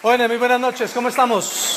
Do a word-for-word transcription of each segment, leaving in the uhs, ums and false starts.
Bueno, muy buenas noches, ¿cómo estamos?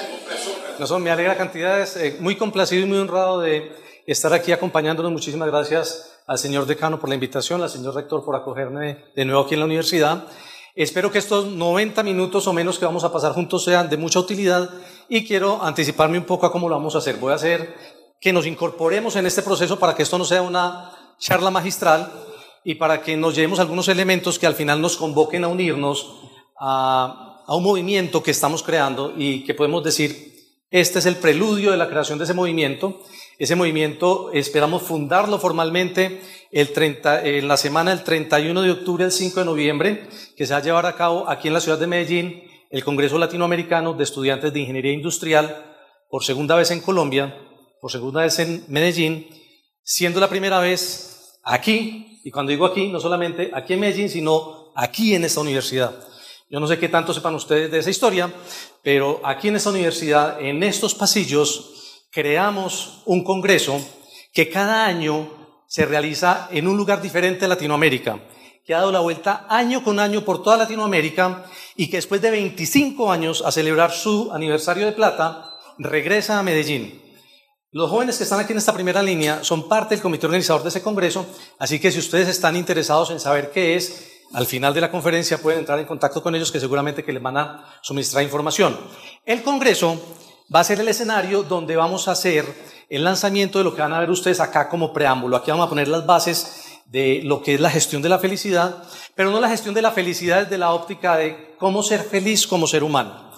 No son, me alegra cantidades, eh, muy complacido y muy honrado de estar aquí acompañándonos. Muchísimas gracias al señor decano por la invitación, al señor rector por acogerme de nuevo aquí en la universidad. Espero que estos noventa minutos o menos que vamos a pasar juntos sean de mucha utilidad y quiero anticiparme un poco a cómo lo vamos a hacer. Voy a hacer que nos incorporemos en este proceso para que esto no sea una charla magistral y para que nos llevemos algunos elementos que al final nos convoquen a unirnos a a un movimiento que estamos creando y que podemos decir, este es el preludio de la creación de ese movimiento. Ese movimiento esperamos fundarlo formalmente el treinta, en la semana del treinta y uno de octubre al cinco de noviembre, que se va a llevar a cabo aquí en la ciudad de Medellín, el Congreso Latinoamericano de Estudiantes de Ingeniería Industrial, por segunda vez en Colombia, por segunda vez en Medellín, siendo la primera vez aquí, y cuando digo aquí, no solamente aquí en Medellín, sino aquí en esta universidad. Yo no sé qué tanto sepan ustedes de esa historia, pero aquí en esta universidad, en estos pasillos, creamos un congreso que cada año se realiza en un lugar diferente de Latinoamérica, que ha dado la vuelta año con año por toda Latinoamérica y que después de veinticinco años a celebrar su aniversario de plata, regresa a Medellín. Los jóvenes que están aquí en esta primera línea son parte del comité organizador de ese congreso, así que si ustedes están interesados en saber qué es, al final de la conferencia pueden entrar en contacto con ellos que seguramente que les van a suministrar información. El congreso va a ser el escenario donde vamos a hacer el lanzamiento de lo que van a ver ustedes acá como preámbulo. Aquí vamos a poner las bases de lo que es la gestión de la felicidad, pero no la gestión de la felicidad desde la óptica de cómo ser feliz como ser humano.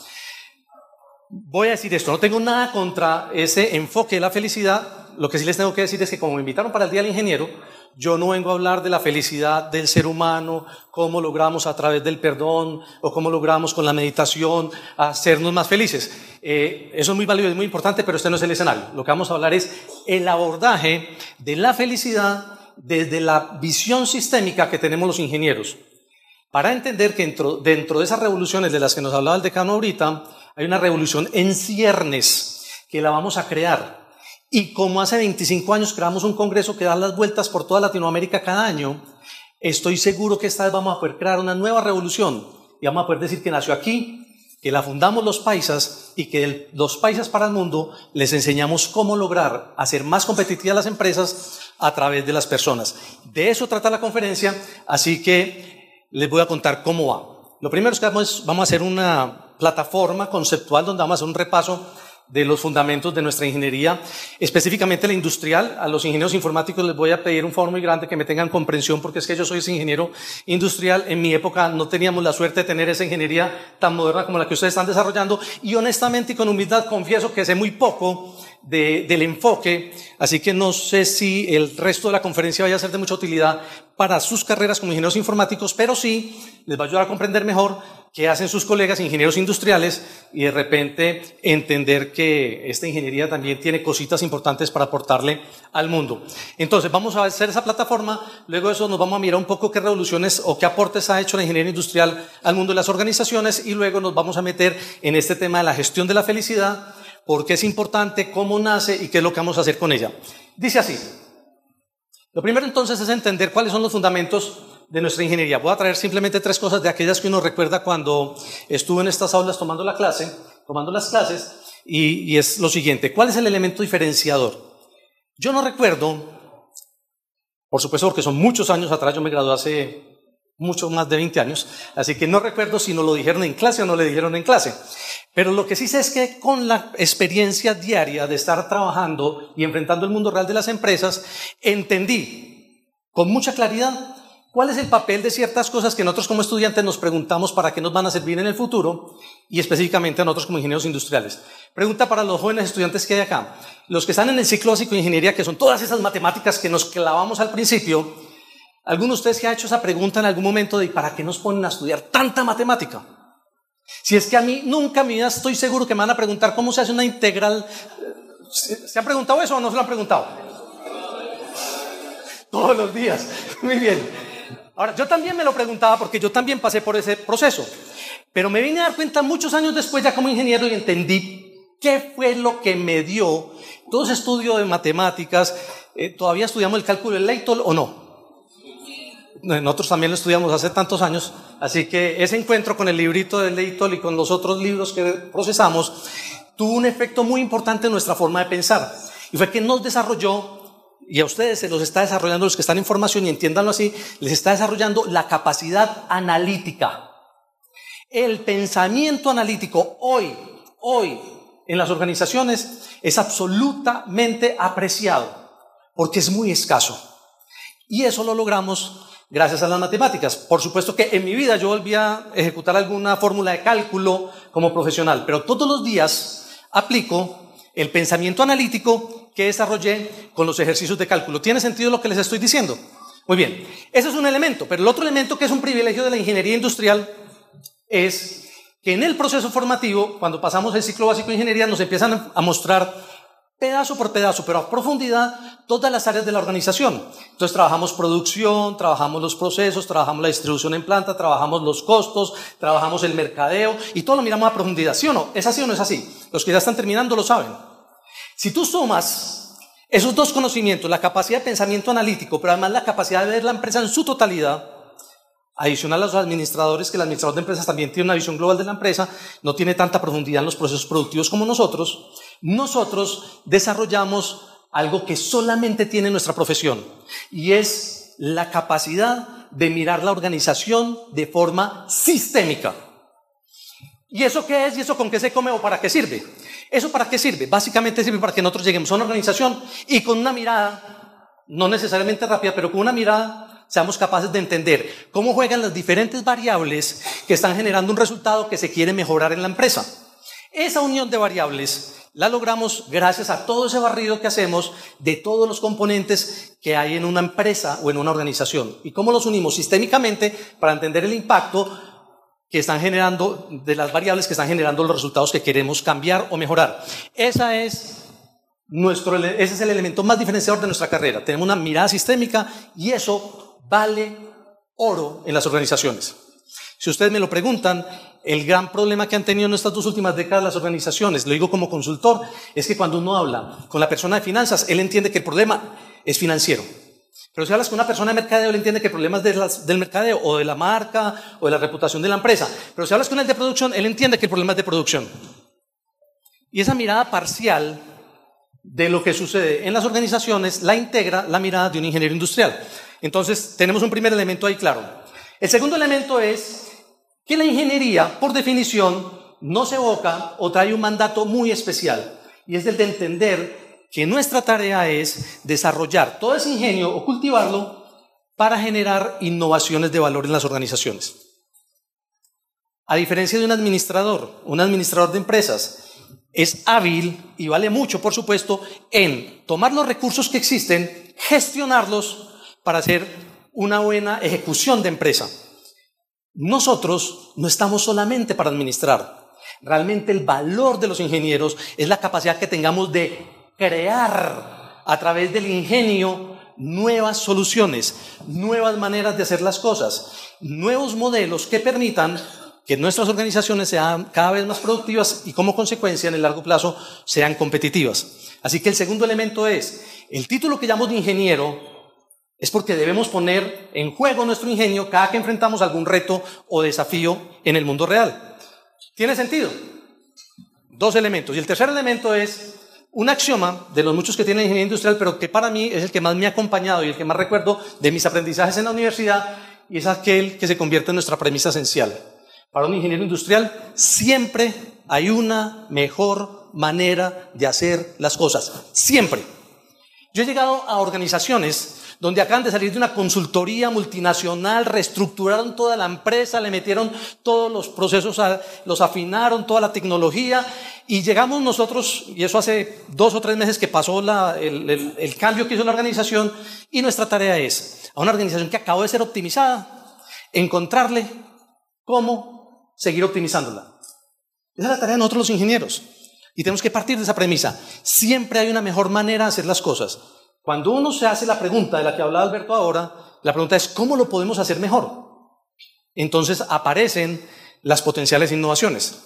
Voy a decir esto, no tengo nada contra ese enfoque de la felicidad. Lo que sí les tengo que decir es que como me invitaron para el Día del Ingeniero, yo no vengo a hablar de la felicidad del ser humano, cómo logramos a través del perdón o cómo logramos con la meditación hacernos más felices. Eh, eso es muy válido, es muy importante, pero este no es el escenario. Lo que vamos a hablar es el abordaje de la felicidad desde la visión sistémica que tenemos los ingenieros. Para entender que dentro, dentro de esas revoluciones de las que nos hablaba el decano ahorita, hay una revolución en ciernes que la vamos a crear. Y como hace veinticinco años creamos un congreso que da las vueltas por toda Latinoamérica cada año, estoy seguro que esta vez vamos a poder crear una nueva revolución y vamos a poder decir que nació aquí, que la fundamos los paisas y que el, los paisas para el mundo les enseñamos cómo lograr hacer más competitivas las empresas a través de las personas. De eso trata la conferencia, así que les voy a contar cómo va. Lo primero es que vamos, vamos a hacer una plataforma conceptual donde vamos a hacer un repaso de los fundamentos de nuestra ingeniería, específicamente la industrial. A los ingenieros informáticos les voy a pedir un favor muy grande que me tengan comprensión porque es que yo soy ese ingeniero industrial. En mi época no teníamos la suerte de tener esa ingeniería tan moderna como la que ustedes están desarrollando y honestamente y con humildad confieso que sé muy poco de, del enfoque, así que no sé si el resto de la conferencia vaya a ser de mucha utilidad para sus carreras como ingenieros informáticos, pero sí les va a ayudar a comprender mejor qué hacen sus colegas ingenieros industriales y de repente entender que esta ingeniería también tiene cositas importantes para aportarle al mundo. Entonces vamos a hacer esa plataforma, luego de eso nos vamos a mirar un poco qué revoluciones o qué aportes ha hecho la ingeniería industrial al mundo de las organizaciones y luego nos vamos a meter en este tema de la gestión de la felicidad, por qué es importante, cómo nace y qué es lo que vamos a hacer con ella. Dice así, lo primero entonces es entender cuáles son los fundamentos de nuestra ingeniería. Voy a traer simplemente tres cosas de aquellas que uno recuerda cuando estuvo en estas aulas tomando la clase, tomando las clases, y, y es lo siguiente, ¿cuál es el elemento diferenciador? Yo no recuerdo, por supuesto porque son muchos años atrás, yo me gradué hace mucho más de veinte años, así que no recuerdo si nos lo dijeron en clase o no le dijeron en clase, pero lo que sí sé es que con la experiencia diaria de estar trabajando y enfrentando el mundo real de las empresas, entendí con mucha claridad ¿cuál es el papel de ciertas cosas que nosotros como estudiantes nos preguntamos para qué nos van a servir en el futuro y específicamente a nosotros como ingenieros industriales? Pregunta para los jóvenes estudiantes que hay acá. Los que están en el ciclo básico de ingeniería, que son todas esas matemáticas que nos clavamos al principio, ¿alguno de ustedes que ha hecho esa pregunta en algún momento de ¿para qué nos ponen a estudiar tanta matemática? Si es que a mí nunca en mi vida estoy seguro que me van a preguntar cómo se hace una integral. ¿Se han preguntado eso o no se lo han preguntado? Todos los días. Muy bien. Ahora, yo también me lo preguntaba porque yo también pasé por ese proceso, pero me vine a dar cuenta muchos años después ya como ingeniero y entendí qué fue lo que me dio todo ese estudio de matemáticas. Eh, ¿Todavía estudiamos el cálculo de Leitol o no? nosotros también lo estudiamos hace tantos años, así que ese encuentro con el librito de Leitol y con los otros libros que procesamos tuvo un efecto muy importante en nuestra forma de pensar, y fue que nos desarrolló, y a ustedes se los está desarrollando, los que están en formación, y entiéndanlo así, les está desarrollando la capacidad analítica. El pensamiento analítico hoy, hoy en las organizaciones es absolutamente apreciado porque es muy escaso. Y eso lo logramos gracias a las matemáticas. Por supuesto que en mi vida yo volví a ejecutar alguna fórmula de cálculo como profesional, pero todos los días aplico el pensamiento analítico que desarrollé con los ejercicios de cálculo. ¿Tiene sentido lo que les estoy diciendo? Muy bien, ese es un elemento, pero el otro elemento que es un privilegio de la ingeniería industrial es que en el proceso formativo, cuando pasamos el ciclo básico de ingeniería, nos empiezan a mostrar pedazo por pedazo, pero a profundidad, todas las áreas de la organización. Entonces trabajamos producción, trabajamos los procesos, trabajamos la distribución en planta, trabajamos los costos, trabajamos el mercadeo, y todo lo miramos a profundidad, ¿sí o no? ¿Es así o no es así? Los que ya están terminando lo saben. Si tú sumas esos dos conocimientos, la capacidad de pensamiento analítico, pero además la capacidad de ver la empresa en su totalidad, adicional a los administradores, que el administrador de empresas también tiene una visión global de la empresa, no tiene tanta profundidad en los procesos productivos como nosotros, nosotros desarrollamos algo que solamente tiene nuestra profesión, y es la capacidad de mirar la organización de forma sistémica. ¿Y eso qué es? ¿Y eso con qué se come o para qué sirve? ¿Eso para qué sirve? Básicamente sirve para que nosotros lleguemos a una organización y con una mirada, no necesariamente rápida, pero con una mirada, seamos capaces de entender cómo juegan las diferentes variables que están generando un resultado que se quiere mejorar en la empresa. Esa unión de variables la logramos gracias a todo ese barrido que hacemos de todos los componentes que hay en una empresa o en una organización. ¿Y cómo los unimos sistémicamente para entender el impacto que están generando, de las variables que están generando los resultados que queremos cambiar o mejorar? Esa es nuestro, ese es el elemento más diferenciador de nuestra carrera. Tenemos una mirada sistémica y eso vale oro en las organizaciones. Si ustedes me lo preguntan, el gran problema que han tenido en estas dos últimas décadas las organizaciones, lo digo como consultor, es que cuando uno habla con la persona de finanzas, él entiende que el problema es financiero. Pero si hablas con una persona de mercadeo, él entiende que el problema es de las, del mercadeo, o de la marca, o de la reputación de la empresa. Pero si hablas con él de producción, él entiende que el problema es de producción. Y esa mirada parcial de lo que sucede en las organizaciones la integra la mirada de un ingeniero industrial. Entonces, tenemos un primer elemento ahí claro. El segundo elemento es que la ingeniería, por definición, no se evoca o trae un mandato muy especial, y es el de entender que nuestra tarea es desarrollar todo ese ingenio o cultivarlo para generar innovaciones de valor en las organizaciones. A diferencia de un administrador, un administrador de empresas es hábil y vale mucho, por supuesto, en tomar los recursos que existen, gestionarlos para hacer una buena ejecución de empresa. Nosotros no estamos solamente para administrar. Realmente el valor de los ingenieros es la capacidad que tengamos de crear a través del ingenio nuevas soluciones, nuevas maneras de hacer las cosas, nuevos modelos que permitan que nuestras organizaciones sean cada vez más productivas y como consecuencia en el largo plazo sean competitivas. Así que el segundo elemento es, el título que llamamos de ingeniero es porque debemos poner en juego nuestro ingenio cada que enfrentamos algún reto o desafío en el mundo real. ¿Tiene sentido? Dos elementos. Y el tercer elemento es un axioma de los muchos que tiene la ingeniería industrial, pero que para mí es el que más me ha acompañado y el que más recuerdo de mis aprendizajes en la universidad, y es aquel que se convierte en nuestra premisa esencial. Para un ingeniero industrial siempre hay una mejor manera de hacer las cosas. Siempre. Yo he llegado a organizaciones donde acaban de salir de una consultoría multinacional, reestructuraron toda la empresa, le metieron todos los procesos, los afinaron, toda la tecnología, y llegamos nosotros, y eso hace dos o tres meses que pasó la, el, el, el cambio que hizo la organización, y nuestra tarea es, a una organización que acabó de ser optimizada, encontrarle cómo seguir optimizándola. Esa es la tarea de nosotros los ingenieros, y tenemos que partir de esa premisa. Siempre hay una mejor manera de hacer las cosas. Cuando uno se hace la pregunta de la que hablaba Alberto ahora, la pregunta es ¿cómo lo podemos hacer mejor? Entonces aparecen las potenciales innovaciones.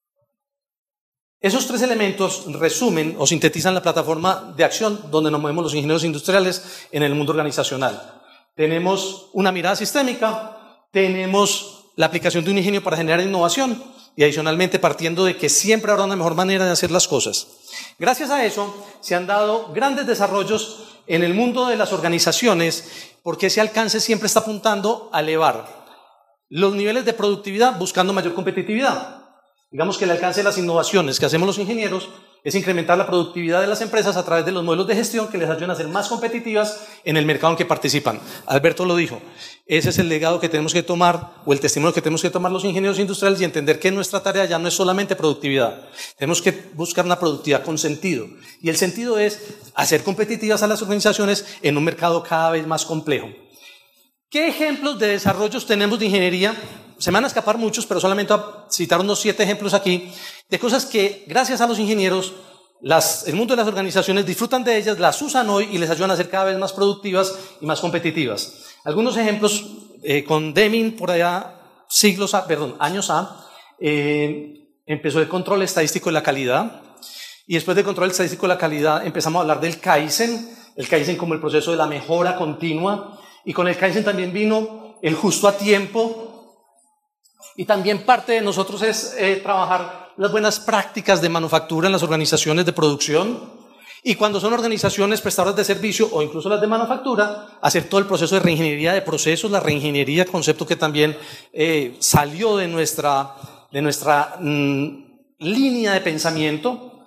Esos tres elementos resumen o sintetizan la plataforma de acción donde nos movemos los ingenieros industriales en el mundo organizacional. tenemos una mirada sistémica, tenemos la aplicación de un ingenio para generar innovación y adicionalmente partiendo de que siempre habrá una mejor manera de hacer las cosas. Gracias a eso se han dado grandes desarrollos en el mundo de las organizaciones porque ese alcance siempre está apuntando a elevar los niveles de productividad buscando mayor competitividad. Digamos que el alcance de las innovaciones que hacemos los ingenieros es incrementar la productividad de las empresas a través de los modelos de gestión que les ayudan a ser más competitivas en el mercado en que participan. Alberto lo dijo, ese es el legado que tenemos que tomar o el testimonio que tenemos que tomar los ingenieros industriales y entender que nuestra tarea ya no es solamente productividad, tenemos que buscar una productividad con sentido y el sentido es hacer competitivas a las organizaciones en un mercado cada vez más complejo. ¿Qué ejemplos de desarrollos tenemos de ingeniería? Se me van a escapar muchos, pero solamente voy a citar unos siete ejemplos aquí, de cosas que gracias a los ingenieros, las, el mundo de las organizaciones disfrutan de ellas, las usan hoy y les ayudan a ser cada vez más productivas y más competitivas. Algunos ejemplos, eh, con Deming por allá, siglos A, perdón, años A, eh, empezó el control estadístico de la calidad y después del control estadístico de la calidad empezamos a hablar del Kaizen, el Kaizen como el proceso de la mejora continua. Y con el Kaizen también vino el justo a tiempo y también parte de nosotros es eh, trabajar las buenas prácticas de manufactura en las organizaciones de producción y cuando son organizaciones prestadoras de servicio o incluso las de manufactura, hacer todo el proceso de reingeniería de procesos, la reingeniería, concepto que también eh, salió de nuestra, de nuestra mmm, línea de pensamiento.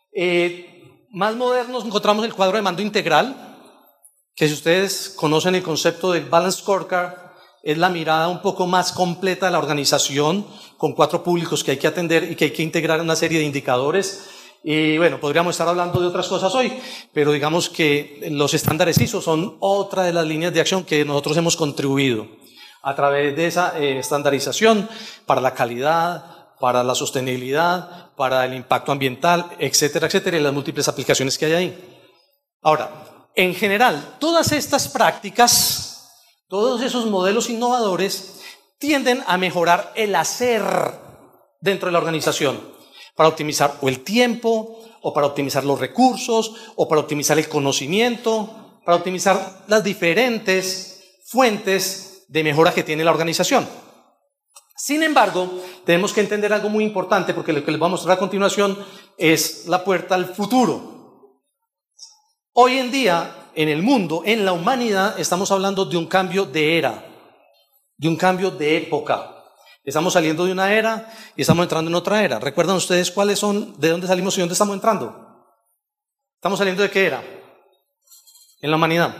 Eh, más modernos encontramos el cuadro de mando integral, que si ustedes conocen el concepto del Balance Scorecard, es la mirada un poco más completa de la organización, con cuatro públicos que hay que atender y que hay que integrar en una serie de indicadores. Y bueno, podríamos estar hablando de otras cosas hoy, pero digamos que los estándares I S O son otra de las líneas de acción que nosotros hemos contribuido a través de esa eh, estandarización para la calidad, para la sostenibilidad, para el impacto ambiental, etcétera, etcétera, y las múltiples aplicaciones que hay ahí. Ahora, en general, todas estas prácticas, todos esos modelos innovadores tienden a mejorar el hacer dentro de la organización para optimizar o el tiempo, o para optimizar los recursos, o para optimizar el conocimiento, para optimizar las diferentes fuentes de mejora que tiene la organización. Sin embargo, tenemos que entender algo muy importante porque lo que les voy a mostrar a continuación es la puerta al futuro. Hoy en día, en el mundo, en la humanidad, estamos hablando de un cambio de era, de un cambio de época. Estamos saliendo de una era y estamos entrando en otra era. ¿Recuerdan ustedes cuáles son, de dónde salimos y dónde estamos entrando? ¿Estamos saliendo de qué era? En la humanidad.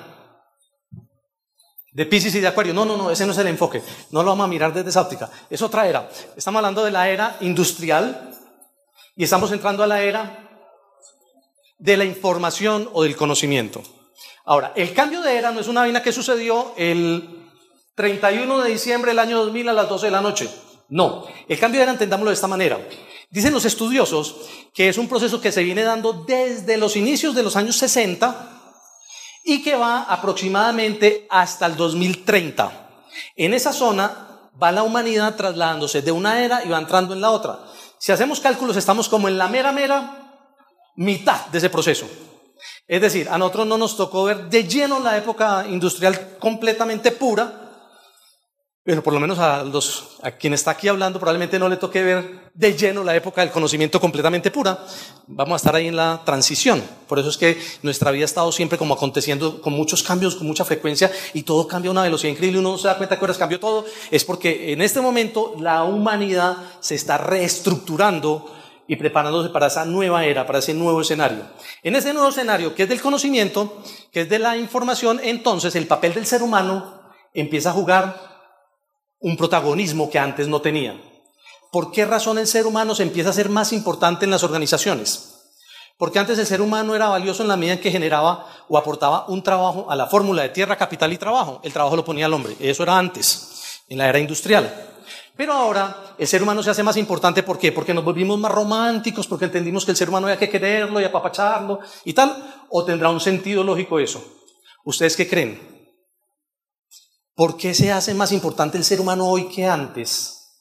De Piscis y de Acuario. No, no, no, ese no es el enfoque. No lo vamos a mirar desde esa óptica. Es otra era. Estamos hablando de la era industrial y estamos entrando a la era de la información o del conocimiento. Ahora, el cambio de era no es una vaina que sucedió el treinta y uno de diciembre del año dos mil a las doce de la noche. No, el cambio de era entendámoslo de esta manera. Dicen los estudiosos que es un proceso que se viene dando desde los inicios de los años sesenta y que va aproximadamente hasta el dos mil treinta. En esa zona va la humanidad trasladándose de una era y va entrando en la otra. Si hacemos cálculos, estamos como en la mera, mera mitad de ese proceso. Es decir, a nosotros no nos tocó ver de lleno la época industrial completamente pura, pero por lo menos a, los, a quien está aquí hablando probablemente no le toque ver de lleno la época del conocimiento completamente pura. Vamos a estar ahí en la transición. Por eso es que nuestra vida ha estado siempre como aconteciendo con muchos cambios, con mucha frecuencia y todo cambia a una velocidad increíble. Uno no se da cuenta que ahora cambió todo. Es porque en este momento la humanidad se está reestructurando y preparándose para esa nueva era, para ese nuevo escenario. En ese nuevo escenario, que es del conocimiento, que es de la información, entonces el papel del ser humano empieza a jugar un protagonismo que antes no tenía. ¿Por qué razón el ser humano se empieza a ser más importante en las organizaciones? Porque antes el ser humano era valioso en la medida en que generaba o aportaba un trabajo a la fórmula de tierra, capital y trabajo. El trabajo lo ponía el hombre. Eso era antes, en la era industrial. Pero ahora el ser humano se hace más importante. ¿Por qué? Porque nos volvimos más románticos, porque entendimos que el ser humano había que quererlo y apapacharlo y tal. ¿O tendrá un sentido lógico eso? ¿Ustedes qué creen? ¿Por qué se hace más importante el ser humano hoy que antes?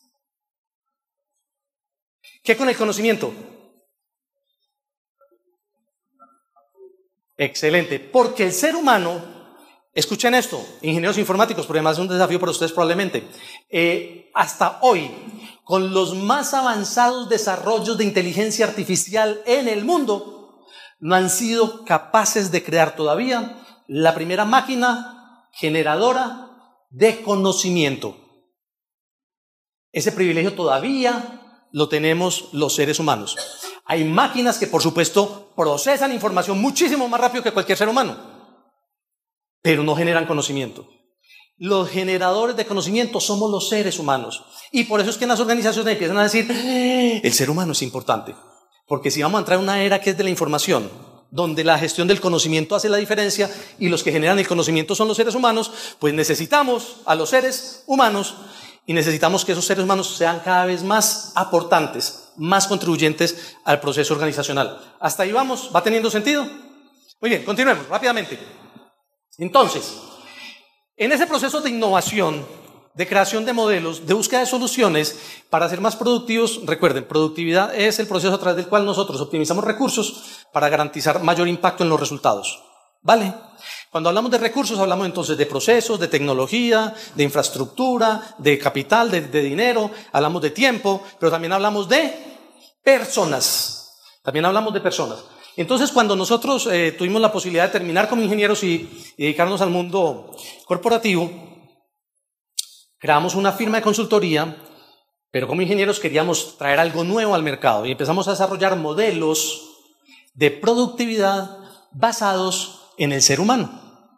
¿Qué con el conocimiento? Excelente. Porque el ser humano Escuchen esto, ingenieros informáticos, porque además es un desafío para ustedes probablemente. Eh, hasta hoy, con los más avanzados desarrollos de inteligencia artificial en el mundo, no han sido capaces de crear todavía la primera máquina generadora de conocimiento. Ese privilegio todavía lo tenemos los seres humanos. Hay máquinas que, por supuesto, procesan información muchísimo más rápido que cualquier ser humano, pero no generan conocimiento. Los generadores de conocimiento somos los seres humanos. Y por eso es que en las organizaciones empiezan a decir, el ser humano es importante. Porque si vamos a entrar en una era que es de la información, donde la gestión del conocimiento hace la diferencia y los que generan el conocimiento son los seres humanos, pues necesitamos a los seres humanos y necesitamos que esos seres humanos sean cada vez más aportantes, más contribuyentes al proceso organizacional. ¿Hasta ahí vamos? ¿Va teniendo sentido? Muy bien, continuemos rápidamente. Entonces, en ese proceso de innovación, de creación de modelos, de búsqueda de soluciones para ser más productivos, recuerden, productividad es el proceso a través del cual nosotros optimizamos recursos para garantizar mayor impacto en los resultados. ¿Vale? Cuando hablamos de recursos, hablamos entonces de procesos, de tecnología, de infraestructura, de capital, de, de dinero, hablamos de tiempo, pero también hablamos de personas. También hablamos de personas. Entonces, cuando nosotros eh, tuvimos la posibilidad de terminar como ingenieros y, y dedicarnos al mundo corporativo, creamos una firma de consultoría, pero como ingenieros queríamos traer algo nuevo al mercado y empezamos a desarrollar modelos de productividad basados en el ser humano.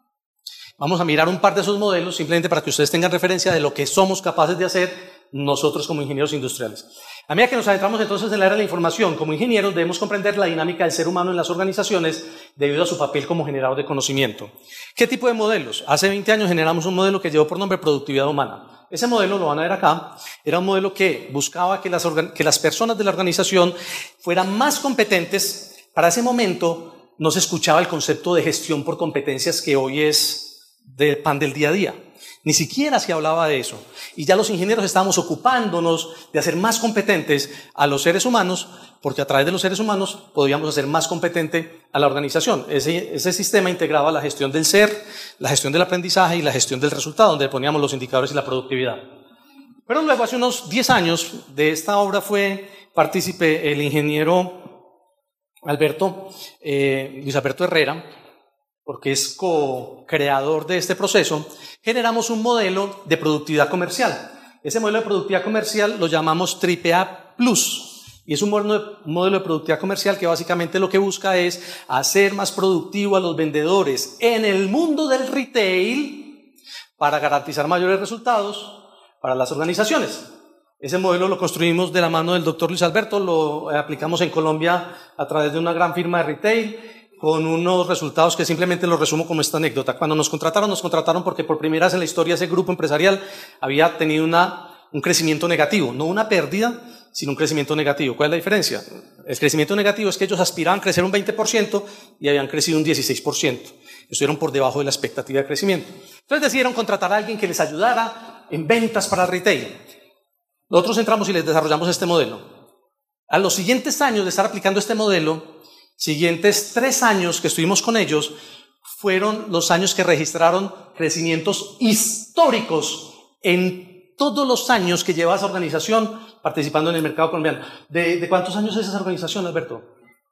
Vamos a mirar un par de esos modelos simplemente para que ustedes tengan referencia de lo que somos capaces de hacer nosotros como ingenieros industriales. A medida que nos adentramos entonces en la era de la información, como ingenieros debemos comprender la dinámica del ser humano en las organizaciones debido a su papel como generador de conocimiento. ¿Qué tipo de modelos? Hace veinte años generamos un modelo que llevó por nombre productividad humana. Ese modelo, lo van a ver acá, era un modelo que buscaba que las, que las personas de la organización fueran más competentes. Para ese momento no se escuchaba el concepto de gestión por competencias que hoy es del pan del día a día. Ni siquiera se hablaba de eso. Y ya los ingenieros estábamos ocupándonos de hacer más competentes a los seres humanos, porque a través de los seres humanos podíamos hacer más competente a la organización. Ese, ese sistema integraba la gestión del ser, la gestión del aprendizaje y la gestión del resultado, donde poníamos los indicadores y la productividad. Pero luego, hace unos diez años, de esta obra fue partícipe el ingeniero Alberto, eh, Luis Alberto Herrera, porque es co-creador de este proceso. Generamos un modelo de productividad comercial. Ese modelo de productividad comercial lo llamamos Triple A Plus, y es un modelo de, un modelo de productividad comercial que básicamente lo que busca es hacer más productivo a los vendedores en el mundo del retail para garantizar mayores resultados para las organizaciones. Ese modelo lo construimos de la mano del doctor Luis Alberto, lo aplicamos en Colombia a través de una gran firma de retail, con unos resultados que simplemente los resumo como esta anécdota. Cuando nos contrataron, nos contrataron porque por primera vez en la historia ese grupo empresarial había tenido una, un crecimiento negativo, no una pérdida, sino un crecimiento negativo. ¿Cuál es la diferencia? El crecimiento negativo es que ellos aspiraban a crecer un veinte por ciento y habían crecido un dieciséis por ciento. Estuvieron por debajo de la expectativa de crecimiento. Entonces decidieron contratar a alguien que les ayudara en ventas para el retail. Nosotros entramos y les desarrollamos este modelo. A los siguientes años de estar aplicando este modelo, siguientes tres años que estuvimos con ellos, fueron los años que registraron crecimientos históricos en todos los años que lleva esa organización participando en el mercado colombiano. ¿De, de cuántos años es esa organización, Alberto?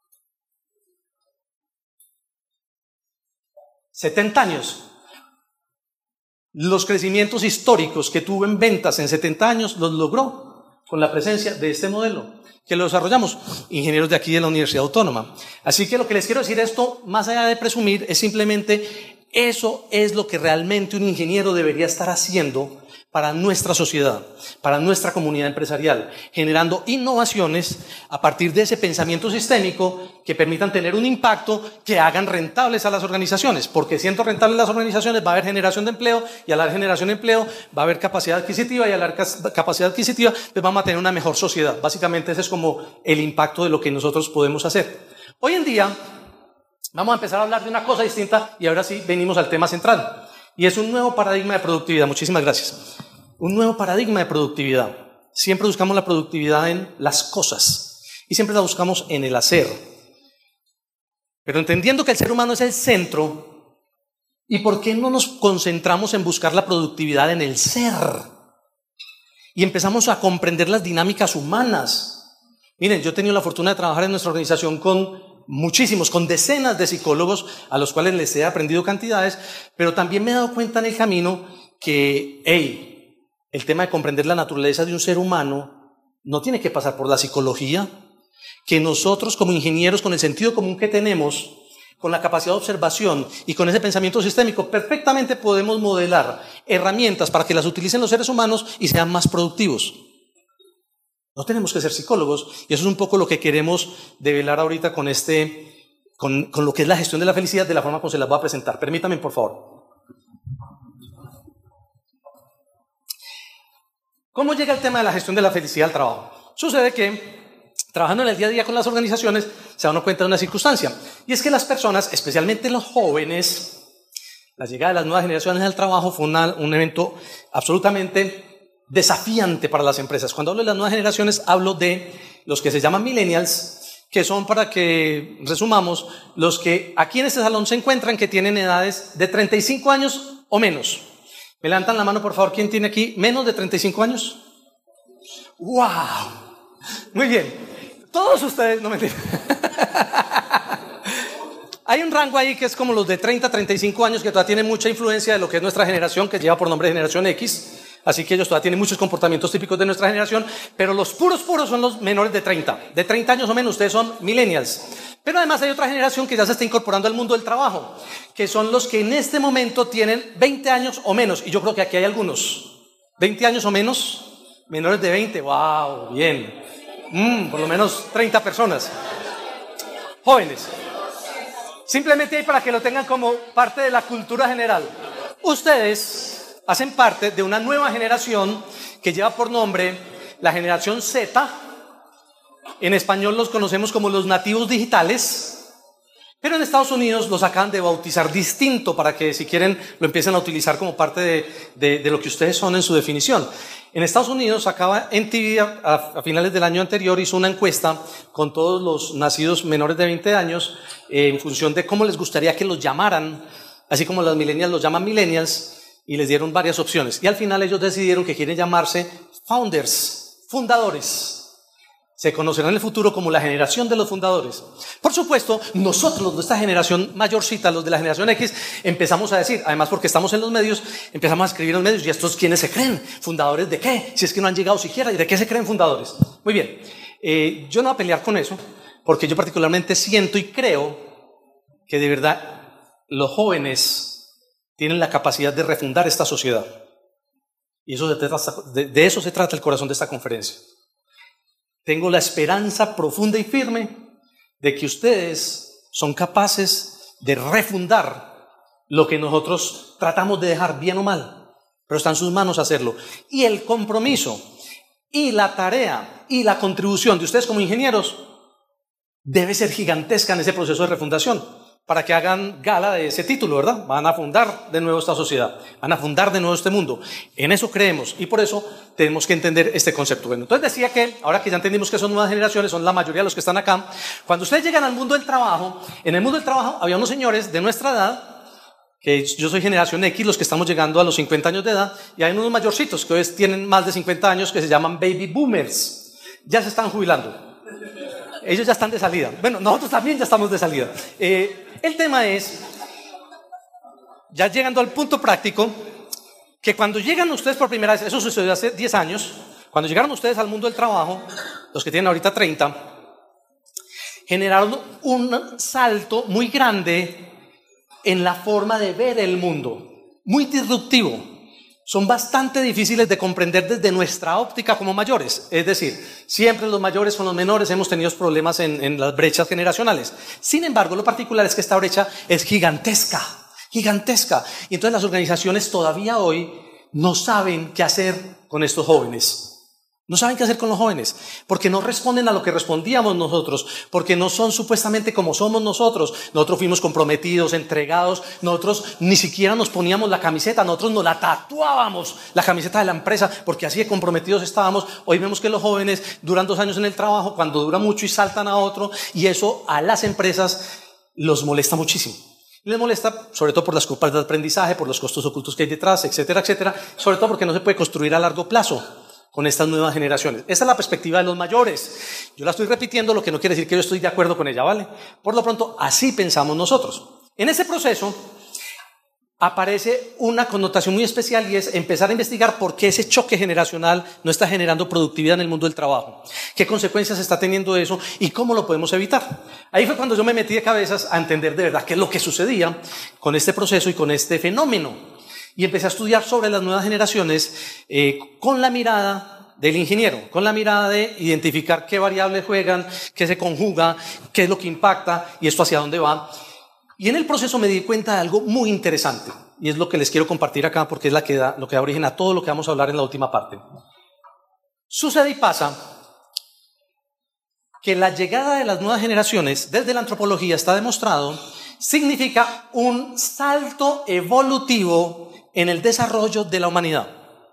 setenta años. Los crecimientos históricos que tuvo en ventas en setenta años los logró con la presencia de este modelo, que lo desarrollamos ingenieros de aquí de la Universidad Autónoma. Así que lo que les quiero decir esto, más allá de presumir, es simplemente eso es lo que realmente un ingeniero debería estar haciendo para nuestra sociedad, para nuestra comunidad empresarial, generando innovaciones a partir de ese pensamiento sistémico que permitan tener un impacto que hagan rentables a las organizaciones, porque siendo rentables las organizaciones va a haber generación de empleo, y al haber generación de empleo va a haber capacidad adquisitiva, y al haber capacidad adquisitiva pues vamos a tener una mejor sociedad. Básicamente ese es como el impacto de lo que nosotros podemos hacer. Hoy en día vamos a empezar a hablar de una cosa distinta, y ahora sí venimos al tema central. Y es un nuevo paradigma de productividad. Muchísimas gracias. Un nuevo paradigma de productividad. Siempre buscamos la productividad en las cosas y siempre la buscamos en el hacer. Pero entendiendo que el ser humano es el centro ¿Y por qué no nos concentramos en buscar la productividad en el ser? Y empezamos a comprender las dinámicas humanas. Miren, yo he tenido la fortuna de trabajar en nuestra organización con muchísimos, con decenas de psicólogos a los cuales les he aprendido cantidades, pero también me he dado cuenta en el camino que, hey, el tema de comprender la naturaleza de un ser humano no tiene que pasar por la psicología, que nosotros como ingenieros, con el sentido común que tenemos, con la capacidad de observación y con ese pensamiento sistémico, perfectamente podemos modelar herramientas para que las utilicen los seres humanos y sean más productivos. No tenemos que ser psicólogos, y eso es un poco lo que queremos develar ahorita con, este, con, con lo que es la gestión de la felicidad, de la forma como se las voy a presentar. Permítanme, por favor. ¿Cómo llega el tema de la gestión de la felicidad al trabajo? Sucede que trabajando en el día a día con las organizaciones, se da uno cuenta de una circunstancia, y es que las personas, especialmente los jóvenes, la llegada de las nuevas generaciones al trabajo fue una, un evento absolutamente desafiante para las empresas. Cuando hablo de las nuevas generaciones, hablo de los que se llaman millennials, que son, para que resumamos, los que aquí en este salón se encuentran, que tienen edades de treinta y cinco años o menos. ¿Me levantan la mano, por favor? ¿Quién tiene aquí menos de treinta y cinco años? ¡Wow! Muy bien. Todos ustedes, no me entienden. Hay un rango ahí que es como los de treinta, treinta y cinco años, que todavía tienen mucha influencia de lo que es nuestra generación, que lleva por nombre generación X. Así que ellos todavía tienen muchos comportamientos típicos de nuestra generación, pero los puros puros son los menores de treinta. De treinta años o menos, ustedes son millennials. Pero además hay otra generación que ya se está incorporando al mundo del trabajo, que son los que en este momento tienen veinte años o menos. Y yo creo que aquí hay algunos. veinte años o menos, menores de veinte. ¡Wow! Bien. Mm, por lo menos treinta personas. Jóvenes. Simplemente ahí para que lo tengan como parte de la cultura general. Ustedes hacen parte de una nueva generación que lleva por nombre la generación Z. En español los conocemos como los nativos digitales. Pero en Estados Unidos los acaban de bautizar distinto para que, si quieren, lo empiecen a utilizar como parte de, de, de lo que ustedes son en su definición. En Estados Unidos, acaba M T V a, a finales del año anterior hizo una encuesta con todos los nacidos menores de veinte años eh, en función de cómo les gustaría que los llamaran, así como los millennials los llaman millennials, y les dieron varias opciones. Y al final ellos decidieron que quieren llamarse founders, fundadores. Se conocerán en el futuro como la generación de los fundadores. Por supuesto, nosotros, los de esta generación mayorcita, los de la generación X, empezamos a decir, además porque estamos en los medios, empezamos a escribir en los medios, ¿y estos quiénes se creen? ¿Fundadores de qué? Si es que no han llegado siquiera, ¿y de qué se creen fundadores? Muy bien, eh, yo no voy a pelear con eso, porque yo particularmente siento y creo que de verdad los jóvenes tienen la capacidad de refundar esta sociedad. Y eso de, de, de eso se trata el corazón de esta conferencia. Tengo la esperanza profunda y firme de que ustedes son capaces de refundar lo que nosotros tratamos de dejar bien o mal, pero está en sus manos hacerlo. Y el compromiso y la tarea y la contribución de ustedes como ingenieros debe ser gigantesca en ese proceso de refundación, para que hagan gala de ese título, ¿verdad? Van a fundar de nuevo esta sociedad, van a fundar de nuevo este mundo. En eso creemos y por eso tenemos que entender este concepto. Bueno, entonces decía que, ahora que ya entendimos que son nuevas generaciones, son la mayoría de los que están acá, cuando ustedes llegan al mundo del trabajo, en el mundo del trabajo había unos señores de nuestra edad, que yo soy generación X, los que estamos llegando a los cincuenta años de edad, y hay unos mayorcitos que hoy tienen más de cincuenta años que se llaman baby boomers, ya se están jubilando. Ellos ya están de salida. Bueno, nosotros también ya estamos de salida. Eh, el tema es, ya llegando al punto práctico, que cuando llegan ustedes por primera vez, eso sucedió hace diez años, cuando llegaron ustedes al mundo del trabajo, los que tienen ahorita treinta, generaron un salto muy grande en la forma de ver el mundo, muy disruptivo. Son bastante difíciles de comprender desde nuestra óptica como mayores. Es decir, siempre los mayores con los menores hemos tenido problemas en, en las brechas generacionales. Sin embargo, lo particular es que esta brecha es gigantesca, gigantesca. Y entonces las organizaciones todavía hoy no saben qué hacer con estos jóvenes. No saben qué hacer con los jóvenes, porque no responden a lo que respondíamos nosotros, porque no son supuestamente como somos nosotros. Nosotros fuimos comprometidos, entregados, nosotros ni siquiera nos poníamos la camiseta, nosotros nos la tatuábamos, la camiseta de la empresa, porque así de comprometidos estábamos. Hoy vemos que los jóvenes duran dos años en el trabajo, cuando dura mucho y saltan a otro, y eso a las empresas los molesta muchísimo. Les molesta, sobre todo por las curvas de aprendizaje, por los costos ocultos que hay detrás, etcétera, etcétera, sobre todo porque no se puede construir a largo plazo con estas nuevas generaciones. Esa es la perspectiva de los mayores. Yo la estoy repitiendo, lo que no quiere decir que yo estoy de acuerdo con ella, ¿vale? Por lo pronto, así pensamos nosotros. En ese proceso aparece una connotación muy especial y es empezar a investigar por qué ese choque generacional no está generando productividad en el mundo del trabajo, qué consecuencias está teniendo eso y cómo lo podemos evitar. Ahí fue cuando yo me metí de cabezas a entender de verdad qué es lo que sucedía con este proceso y con este fenómeno, y empecé a estudiar sobre las nuevas generaciones eh, con la mirada del ingeniero, con la mirada de identificar qué variables juegan, qué se conjuga, qué es lo que impacta y esto hacia dónde va. Y en el proceso me di cuenta de algo muy interesante, y es lo que les quiero compartir acá porque es la que da, lo que da origen a todo lo que vamos a hablar en la última parte. Sucede y pasa que la llegada de las nuevas generaciones, desde la antropología está demostrado, significa un salto evolutivo en el desarrollo de la humanidad.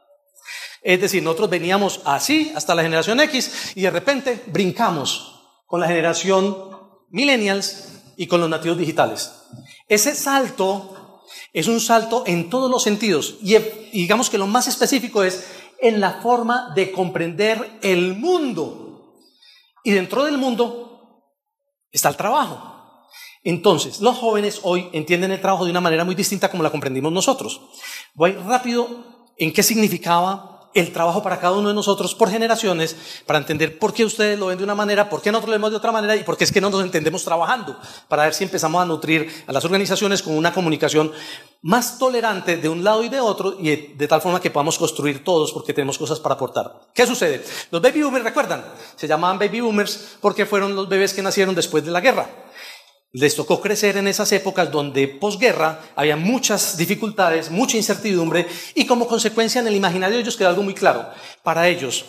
Es decir, nosotros veníamos así hasta la generación X y de repente brincamos con la generación millennials y con los nativos digitales. Ese salto es un salto en todos los sentidos y digamos que lo más específico es en la forma de comprender el mundo. Y dentro del mundo está el trabajo. Entonces, los jóvenes hoy entienden el trabajo de una manera muy distinta como la comprendimos nosotros. Voy rápido en qué significaba el trabajo para cada uno de nosotros por generaciones, para entender por qué ustedes lo ven de una manera, por qué nosotros lo vemos de otra manera y por qué es que no nos entendemos trabajando, para ver si empezamos a nutrir a las organizaciones con una comunicación más tolerante de un lado y de otro, y de, de tal forma que podamos construir todos porque tenemos cosas para aportar. ¿Qué sucede? Los baby boomers, ¿recuerdan? Se llamaban baby boomers porque fueron los bebés que nacieron después de la guerra. Les tocó crecer en esas épocas donde posguerra había muchas dificultades, mucha incertidumbre y como consecuencia en el imaginario de ellos quedó algo muy claro. Para ellos,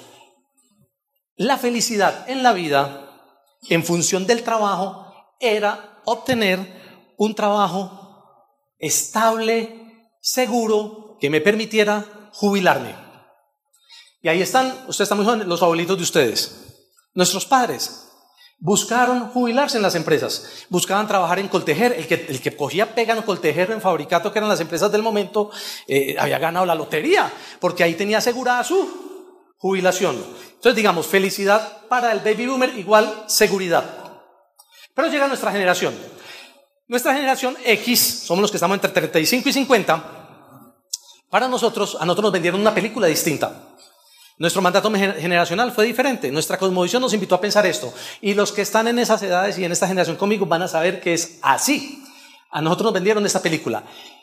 la felicidad en la vida, en función del trabajo, era obtener un trabajo estable, seguro, que me permitiera jubilarme. Y ahí están, ustedes están muy jóvenes, los abuelitos de ustedes, nuestros padres. Buscaron jubilarse en las empresas, buscaban trabajar en Coltejer, el que, el que cogía pega en Coltejer, en Fabricato, que eran las empresas del momento, eh, había ganado la lotería, porque ahí tenía asegurada su jubilación. Entonces digamos, felicidad para el baby boomer igual seguridad. Pero llega nuestra generación. Nuestra generación X, somos los que estamos entre treinta y cinco y cincuenta, para nosotros, a nosotros nos vendieron una película distinta. Nuestro mandato generacional fue diferente, nuestra cosmovisión nos invitó a pensar esto, y los que están en esas edades y en esta generación conmigo van a saber que es así. A nosotros nos vendieron esta película.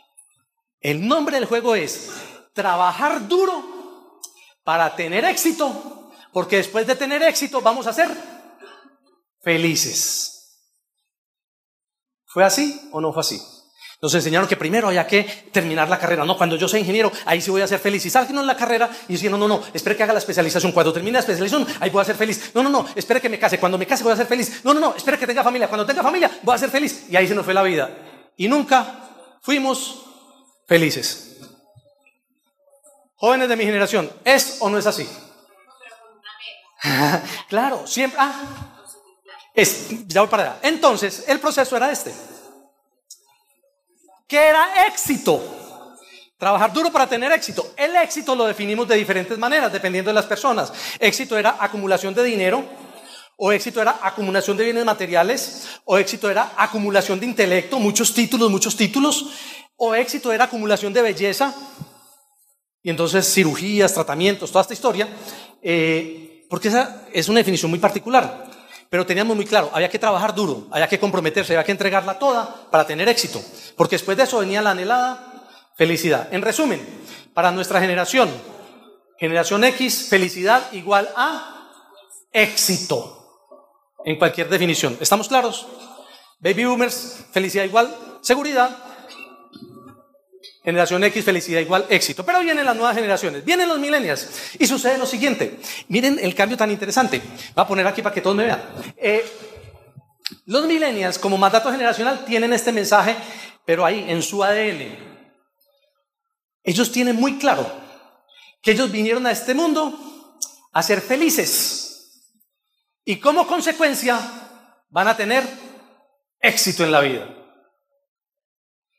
El nombre del juego es trabajar duro para tener éxito, porque después de tener éxito vamos a ser felices. ¿Fue así o no fue así? Nos enseñaron que primero había que terminar la carrera. No, cuando yo sea ingeniero, ahí sí voy a ser feliz. Y salgo en la carrera y decía, no, no, no, espere que haga la especialización. Cuando termine la especialización, ahí voy a ser feliz. No, no, no, espere que me case. Cuando me case voy a ser feliz. No, no, no, espere que tenga familia. Cuando tenga familia voy a ser feliz. Y ahí se nos fue la vida. Y nunca fuimos felices. Jóvenes de mi generación, ¿es o no es así? Claro, siempre. Ah, es, ya voy para allá. Entonces, el proceso era este. ¿Qué era éxito? Trabajar duro para tener éxito. El éxito lo definimos de diferentes maneras, dependiendo de las personas. Éxito era acumulación de dinero, o éxito era acumulación de bienes materiales, o éxito era acumulación de intelecto, muchos títulos, muchos títulos, o éxito era acumulación de belleza, y entonces cirugías, tratamientos, toda esta historia, eh, porque esa es una definición muy particular. Pero teníamos muy claro, había que trabajar duro, había que comprometerse, había que entregarla toda para tener éxito, porque después de eso venía la anhelada felicidad. En resumen, para nuestra generación, generación X, felicidad igual a éxito, en cualquier definición. ¿Estamos claros? Baby boomers, felicidad igual seguridad. Generación X, felicidad igual éxito. Pero vienen las nuevas generaciones, vienen los millennials y sucede lo siguiente. Miren el cambio tan interesante. Voy a poner aquí para que todos me vean. Eh, los millennials como mandato generacional tienen este mensaje, pero ahí en su A D N. Ellos tienen muy claro que ellos vinieron a este mundo a ser felices y como consecuencia van a tener éxito en la vida.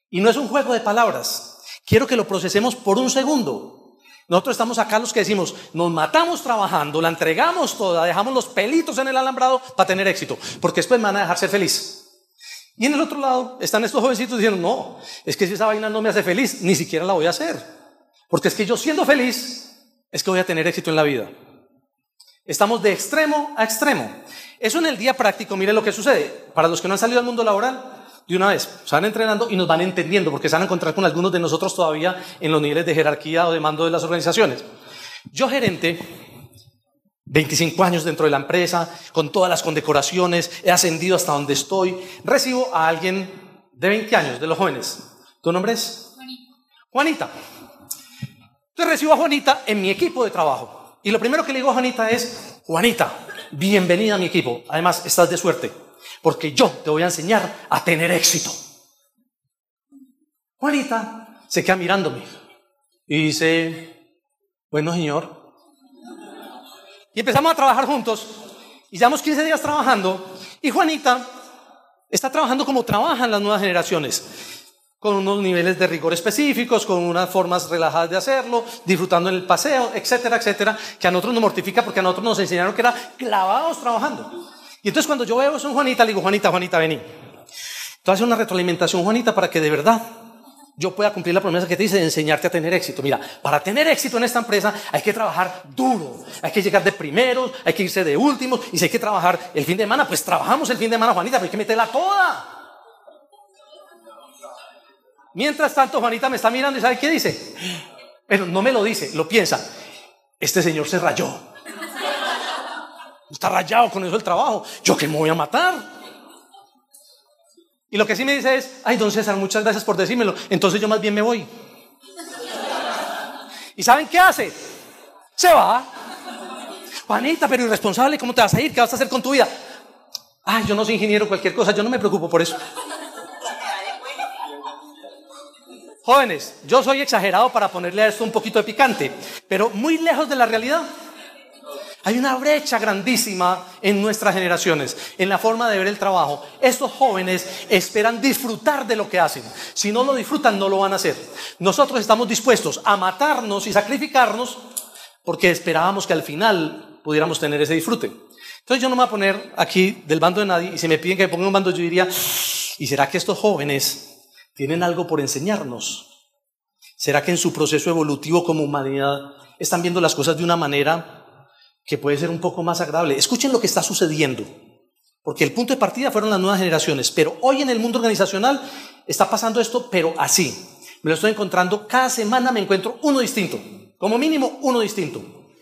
Y no es un juego de palabras. Quiero que lo procesemos por un segundo. Nosotros estamos acá los que decimos, nos matamos trabajando, la entregamos toda, dejamos los pelitos en el alambrado para tener éxito, porque después me van a dejar ser feliz. Y en el otro lado están estos jovencitos diciendo, no, es que si esa vaina no me hace feliz, ni siquiera la voy a hacer. Porque es que yo siendo feliz, es que voy a tener éxito en la vida. Estamos de extremo a extremo. Eso en el día práctico, mire lo que sucede. Para los que no han salido al mundo laboral, de una vez, se van entrenando y nos van entendiendo, porque se van a encontrar con algunos de nosotros todavía en los niveles de jerarquía o de mando de las organizaciones. Yo, gerente, veinticinco años dentro de la empresa, con todas las condecoraciones, he ascendido hasta donde estoy. Recibo a alguien de veinte años, de los jóvenes. ¿Tu nombre es? Juanita. Juanita. Entonces recibo a Juanita en mi equipo de trabajo. Y lo primero que le digo a Juanita es, Juanita, bienvenida a mi equipo. Además, estás de suerte, porque yo te voy a enseñar a tener éxito. Juanita se queda mirándome y dice, bueno, señor. Y empezamos a trabajar juntos y llevamos quince días trabajando y Juanita está trabajando como trabajan las nuevas generaciones, con unos niveles de rigor específicos, con unas formas relajadas de hacerlo, disfrutando en el paseo, etcétera, etcétera, que a nosotros nos mortifica porque a nosotros nos enseñaron que era clavados trabajando. Y entonces cuando yo veo eso en Juanita, le digo, Juanita, Juanita, vení. Tú haces una retroalimentación, Juanita, para que de verdad yo pueda cumplir la promesa que te hice de enseñarte a tener éxito. Mira, para tener éxito en esta empresa hay que trabajar duro, hay que llegar de primeros, hay que irse de últimos, y si hay que trabajar el fin de semana, pues trabajamos el fin de semana, Juanita, pero hay que meterla toda. Mientras tanto, Juanita me está mirando y ¿sabe qué dice? Pero no me lo dice, lo piensa. Este señor se rayó. Está rayado con eso el trabajo. ¿Yo qué me voy a matar? Y lo que sí me dice es, ay, don César, muchas gracias por decírmelo, entonces yo más bien me voy. ¿Y saben qué hace? Se va. Juanita, pero irresponsable, ¿cómo te vas a ir? ¿Qué vas a hacer con tu vida? Ay, yo no soy ingeniero, cualquier cosa, yo no me preocupo por eso. Jóvenes, yo soy exagerado para ponerle a esto un poquito de picante, pero muy lejos de la realidad. Hay una brecha grandísima en nuestras generaciones, en la forma de ver el trabajo. Estos jóvenes esperan disfrutar de lo que hacen. Si no lo disfrutan, no lo van a hacer. Nosotros estamos dispuestos a matarnos y sacrificarnos porque esperábamos que al final pudiéramos tener ese disfrute. Entonces yo no me voy a poner aquí del bando de nadie, y si me piden que me ponga un bando, yo diría, ¿y será que estos jóvenes tienen algo por enseñarnos? ¿Será que en su proceso evolutivo como humanidad están viendo las cosas de una manera que puede ser un poco más agradable? Escuchen lo que está sucediendo, porque el punto de partida fueron las nuevas generaciones, pero hoy en el mundo organizacional está pasando esto, pero así. Me lo estoy encontrando, cada semana me encuentro uno distinto, como mínimo uno distinto.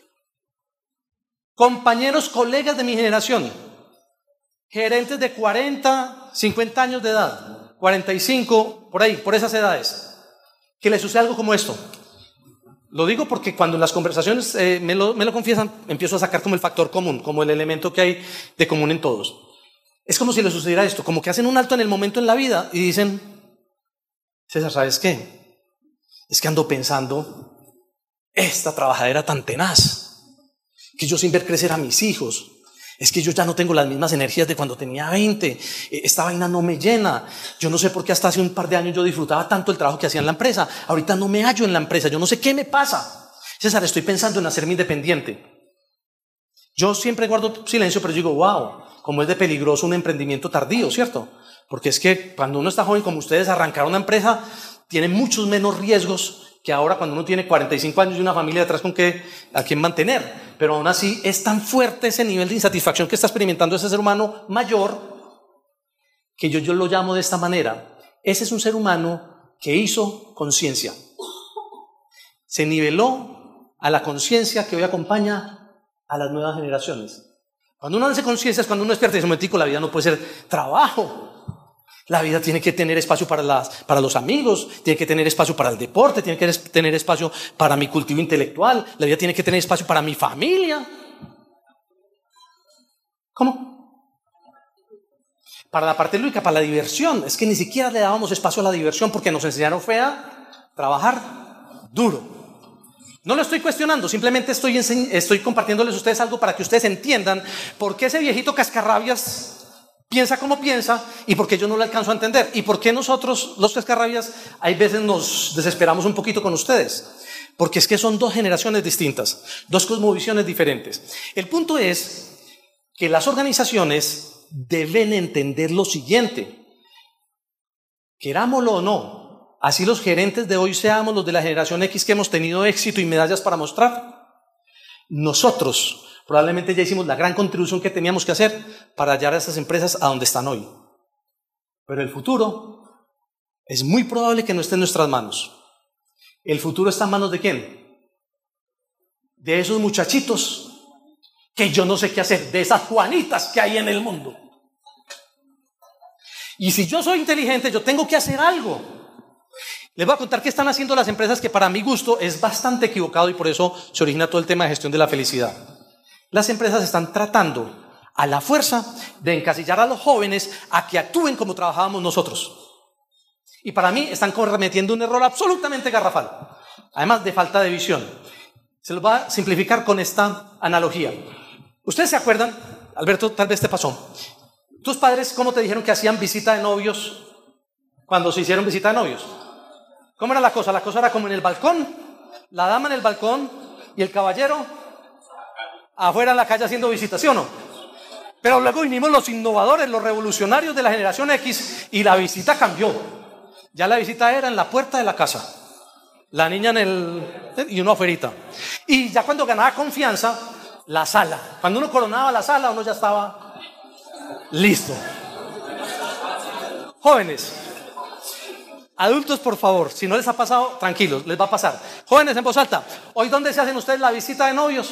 Compañeros, colegas de mi generación, gerentes de cuarenta, cincuenta años de edad, cuarenta y cinco, por ahí, por esas edades, que les sucede algo como esto. Lo digo porque cuando en las conversaciones eh, me, lo, me lo confiesan, empiezo a sacar como el factor común, como el elemento que hay de común en todos. Es como si les sucediera esto, como que hacen un alto en el momento en la vida y dicen, César, ¿sabes qué? Es que ando pensando, esta trabajadera tan tenaz, que yo sin ver crecer a mis hijos, es que yo ya no tengo las mismas energías de cuando tenía veinte, esta vaina no me llena, yo no sé por qué hasta hace un par de años yo disfrutaba tanto el trabajo que hacía en la empresa, ahorita no me hallo en la empresa, yo no sé qué me pasa. César, estoy pensando en hacerme independiente. Yo siempre guardo silencio, pero digo, wow, cómo es de peligroso un emprendimiento tardío, ¿cierto? Porque es que cuando uno está joven como ustedes, arrancar una empresa tiene muchos menos riesgos que ahora cuando uno tiene cuarenta y cinco años y una familia detrás con que, a quien mantener. Pero aún así es tan fuerte ese nivel de insatisfacción que está experimentando ese ser humano mayor, que yo, yo lo llamo de esta manera. Ese es un ser humano que hizo conciencia. Se niveló a la conciencia que hoy acompaña a las nuevas generaciones. Cuando uno hace conciencia es cuando uno despierta y dice, momentico, la vida no puede ser trabajo. La vida tiene que tener espacio para, las, para los amigos, tiene que tener espacio para el deporte, tiene que tener espacio para mi cultivo intelectual, la vida tiene que tener espacio para mi familia. ¿Cómo? Para la parte lúdica, para la diversión. Es que ni siquiera le dábamos espacio a la diversión porque nos enseñaron fue a trabajar duro. No lo estoy cuestionando, simplemente estoy, estoy compartiéndoles a ustedes algo para que ustedes entiendan por qué ese viejito cascarrabias piensa como piensa y por qué yo no lo alcanzo a entender. Y por qué nosotros, los cascarrabias, hay veces nos desesperamos un poquito con ustedes. Porque es que son dos generaciones distintas, dos cosmovisiones diferentes. El punto es que las organizaciones deben entender lo siguiente. Querámoslo o no, así los gerentes de hoy seamos los de la generación X que hemos tenido éxito y medallas para mostrar. Nosotros probablemente ya hicimos la gran contribución que teníamos que hacer para llevar a estas empresas a donde están hoy. Pero el futuro es muy probable que no esté en nuestras manos. El futuro está en manos ¿de quién? De esos muchachitos que yo no sé qué hacer, de esas Juanitas que hay en el mundo. Y si yo soy inteligente, yo tengo que hacer algo. Les voy a contar qué están haciendo las empresas que para mi gusto es bastante equivocado y por eso se origina todo el tema de gestión de la felicidad. Las empresas están tratando a la fuerza de encasillar a los jóvenes a que actúen como trabajábamos nosotros. Y para mí están cometiendo un error absolutamente garrafal, además de falta de visión. Se los va a simplificar con esta analogía. ¿Ustedes se acuerdan? Alberto, tal vez te pasó. ¿Tus padres cómo te dijeron que hacían visita de novios cuando se hicieron visita de novios? ¿Cómo era la cosa? La cosa era como en el balcón, la dama en el balcón y el caballero afuera en la calle haciendo visita, ¿sí o no? Pero luego vinimos los innovadores, los revolucionarios de la generación X y la visita cambió. Ya la visita era en la puerta de la casa, la niña en el... y uno afuerita. Y ya cuando ganaba confianza, la sala. Cuando uno coronaba la sala, uno ya estaba listo. Jóvenes, adultos, por favor, si no les ha pasado, tranquilos, les va a pasar. Jóvenes, en voz alta, ¿hoy dónde se hacen ustedes la visita de novios?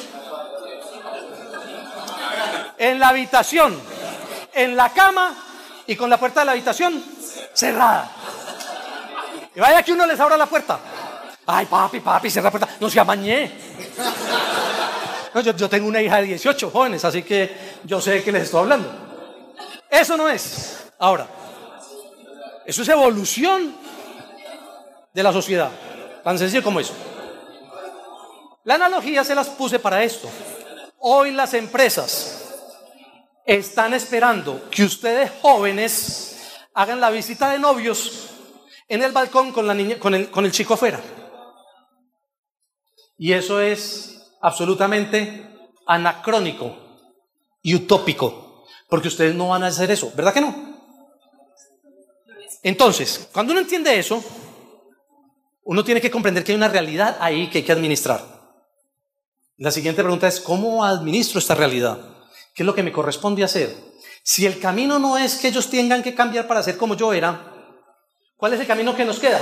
En la habitación, en la cama y con la puerta de la habitación cerrada. Y vaya que uno les abra la puerta. Ay, papi, papi, cierra la puerta. No se amañé. No, yo, yo tengo una hija de dieciocho, jóvenes, así que yo sé de qué les estoy hablando. Eso no es. Ahora, eso es evolución de la sociedad. Tan sencillo como eso. La analogía se las puse para esto. Hoy las empresas están esperando que ustedes jóvenes hagan la visita de novios en el balcón con la niña, con el, con el chico afuera. Y eso es absolutamente anacrónico y utópico, porque ustedes no van a hacer eso, ¿verdad que no? Entonces, cuando uno entiende eso, uno tiene que comprender que hay una realidad ahí que hay que administrar. La siguiente pregunta es, ¿cómo administro esta realidad? ¿Qué es lo que me corresponde hacer? Si el camino no es que ellos tengan que cambiar para ser como yo era, ¿cuál es el camino que nos queda?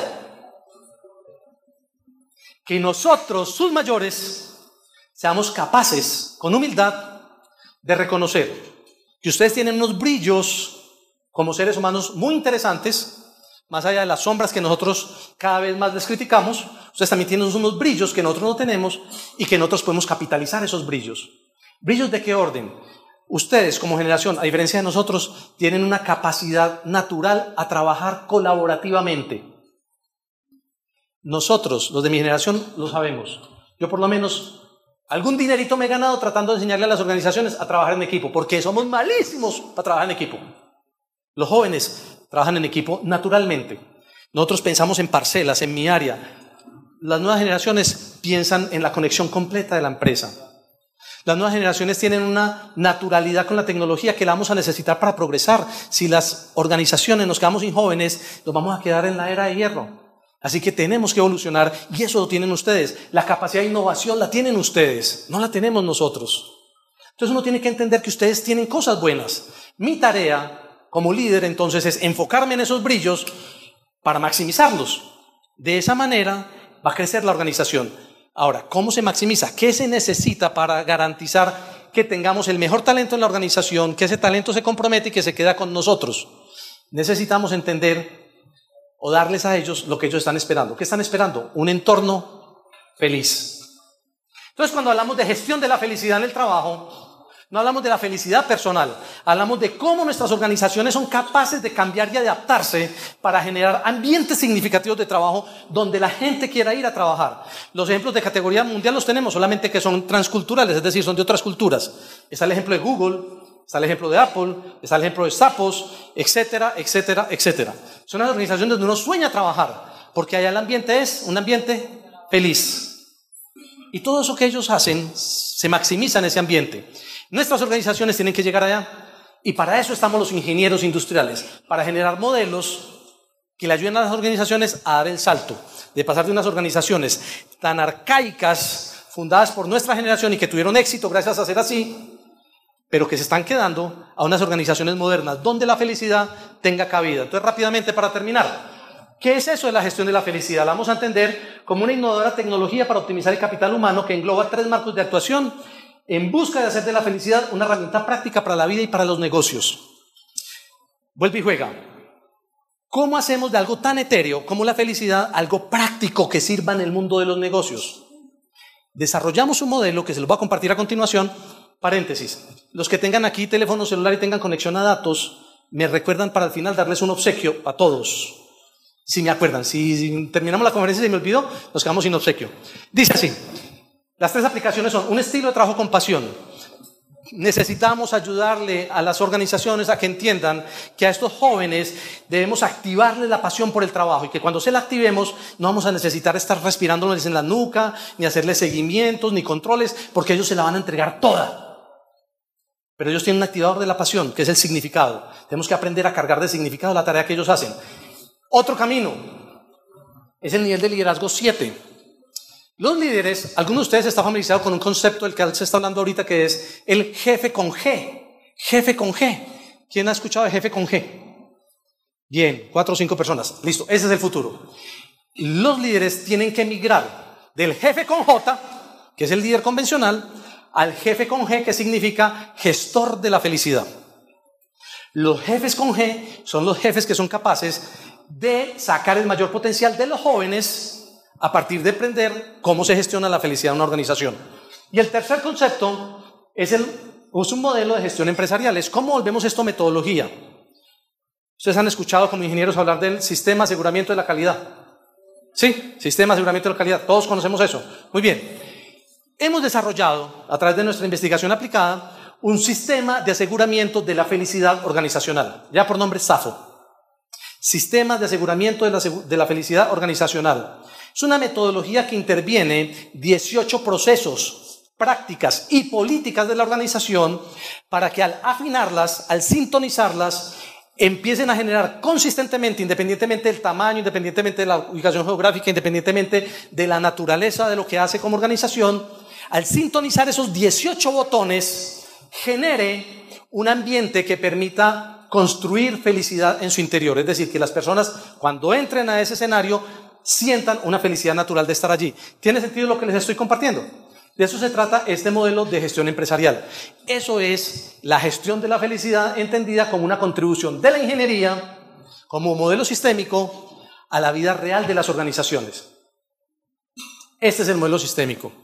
Que nosotros, sus mayores, seamos capaces, con humildad, de reconocer que ustedes tienen unos brillos como seres humanos muy interesantes, más allá de las sombras que nosotros cada vez más les criticamos. Ustedes también tienen unos brillos que nosotros no tenemos y que nosotros podemos capitalizar esos brillos. ¿Brillos de qué orden? Ustedes como generación, a diferencia de nosotros, tienen una capacidad natural a trabajar colaborativamente. Nosotros, los de mi generación, lo sabemos. Yo por lo menos algún dinerito me he ganado tratando de enseñarle a las organizaciones a trabajar en equipo, porque somos malísimos para trabajar en equipo. Los jóvenes trabajan en equipo naturalmente. Nosotros pensamos en parcelas, en mi área. Las nuevas generaciones piensan en la conexión completa de la empresa. Las nuevas generaciones tienen una naturalidad con la tecnología que la vamos a necesitar para progresar. Si las organizaciones nos quedamos sin jóvenes, nos vamos a quedar en la era de hierro. Así que tenemos que evolucionar y eso lo tienen ustedes. La capacidad de innovación la tienen ustedes, no la tenemos nosotros. Entonces uno tiene que entender que ustedes tienen cosas buenas. Mi tarea como líder entonces es enfocarme en esos brillos para maximizarlos. De esa manera va a crecer la organización. Ahora, ¿cómo se maximiza? ¿Qué se necesita para garantizar que tengamos el mejor talento en la organización, que ese talento se compromete y que se queda con nosotros? Necesitamos entender o darles a ellos lo que ellos están esperando. ¿Qué están esperando? Un entorno feliz. Entonces, cuando hablamos de gestión de la felicidad en el trabajo, no hablamos de la felicidad personal, hablamos de cómo nuestras organizaciones son capaces de cambiar y adaptarse para generar ambientes significativos de trabajo donde la gente quiera ir a trabajar. Los ejemplos de categoría mundial los tenemos, solamente que son transculturales, es decir, son de otras culturas. Está el ejemplo de Google, está el ejemplo de Apple, está el ejemplo de Zappos, etcétera, etcétera, etcétera. Son las organizaciones donde uno sueña trabajar, porque allá el ambiente es un ambiente feliz. Y todo eso que ellos hacen se maximiza en ese ambiente. Nuestras organizaciones tienen que llegar allá, y para eso estamos los ingenieros industriales, para generar modelos que le ayuden a las organizaciones a dar el salto, de pasar de unas organizaciones tan arcaicas, fundadas por nuestra generación y que tuvieron éxito gracias a ser así, pero que se están quedando a unas organizaciones modernas donde la felicidad tenga cabida. Entonces, rápidamente para terminar, ¿qué es eso de la gestión de la felicidad? La vamos a entender como una innovadora tecnología para optimizar el capital humano que engloba tres marcos de actuación en busca de hacer de la felicidad una herramienta práctica para la vida y para los negocios. Vuelve y juega. ¿Cómo hacemos de algo tan etéreo como la felicidad algo práctico que sirva en el mundo de los negocios? Desarrollamos un modelo que se los voy a compartir a continuación. Paréntesis. Los que tengan aquí teléfono celular y tengan conexión a datos, me recuerdan para al final darles un obsequio a todos. Si me acuerdan, si terminamos la conferencia y se me olvidó, nos quedamos sin obsequio. Dice así. Las tres aplicaciones son un estilo de trabajo con pasión. Necesitamos ayudarle a las organizaciones a que entiendan que a estos jóvenes debemos activarles la pasión por el trabajo y que cuando se la activemos no vamos a necesitar estar respirándoles en la nuca, ni hacerles seguimientos, ni controles, porque ellos se la van a entregar toda. Pero ellos tienen un activador de la pasión, que es el significado. Tenemos que aprender a cargar de significado la tarea que ellos hacen. Otro camino es el nivel de liderazgo siete. Los líderes, algunos de ustedes están familiarizados con un concepto del que se está hablando ahorita, que es el jefe con G. Jefe con G. ¿Quién ha escuchado de jefe con G? Bien, cuatro o cinco personas. Listo, ese es el futuro. Los líderes tienen que migrar del jefe con J, que es el líder convencional, al jefe con G, que significa gestor de la felicidad. Los jefes con G son los jefes que son capaces de sacar el mayor potencial de los jóvenes a partir de aprender cómo se gestiona la felicidad de una organización. Y el tercer concepto es, el, es un modelo de gestión empresarial. Es cómo volvemos esto metodología. Ustedes han escuchado como ingenieros hablar del sistema de aseguramiento de la calidad. Sí, sistema de aseguramiento de la calidad. Todos conocemos eso. Muy bien. Hemos desarrollado, a través de nuestra investigación aplicada, un sistema de aseguramiento de la felicidad organizacional, ya por nombre SAFO. Sistema de aseguramiento de la, de la felicidad organizacional. Es una metodología que interviene dieciocho procesos, prácticas y políticas de la organización para que al afinarlas, al sintonizarlas, empiecen a generar consistentemente, independientemente del tamaño, independientemente de la ubicación geográfica, independientemente de la naturaleza de lo que hace como organización, al sintonizar esos dieciocho botones, genere un ambiente que permita construir felicidad en su interior. Es decir, que las personas cuando entren a ese escenario sientan una felicidad natural de estar allí. ¿Tiene sentido lo que les estoy compartiendo? De eso se trata este modelo de gestión empresarial. Eso es la gestión de la felicidad entendida como una contribución de la ingeniería, como modelo sistémico, a la vida real de las organizaciones. Este es el modelo sistémico.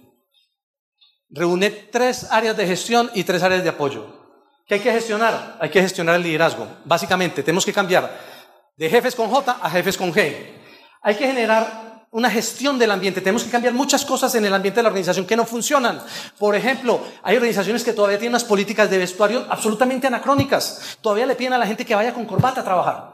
Reúne tres áreas de gestión y tres áreas de apoyo. ¿Qué hay que gestionar? Hay que gestionar el liderazgo. Básicamente, tenemos que cambiar de jefes con J a jefes con G. Hay que generar una gestión del ambiente. Tenemos que cambiar muchas cosas en el ambiente de la organización que no funcionan. Por ejemplo, hay organizaciones que todavía tienen unas políticas de vestuario absolutamente anacrónicas. Todavía le piden a la gente que vaya con corbata a trabajar.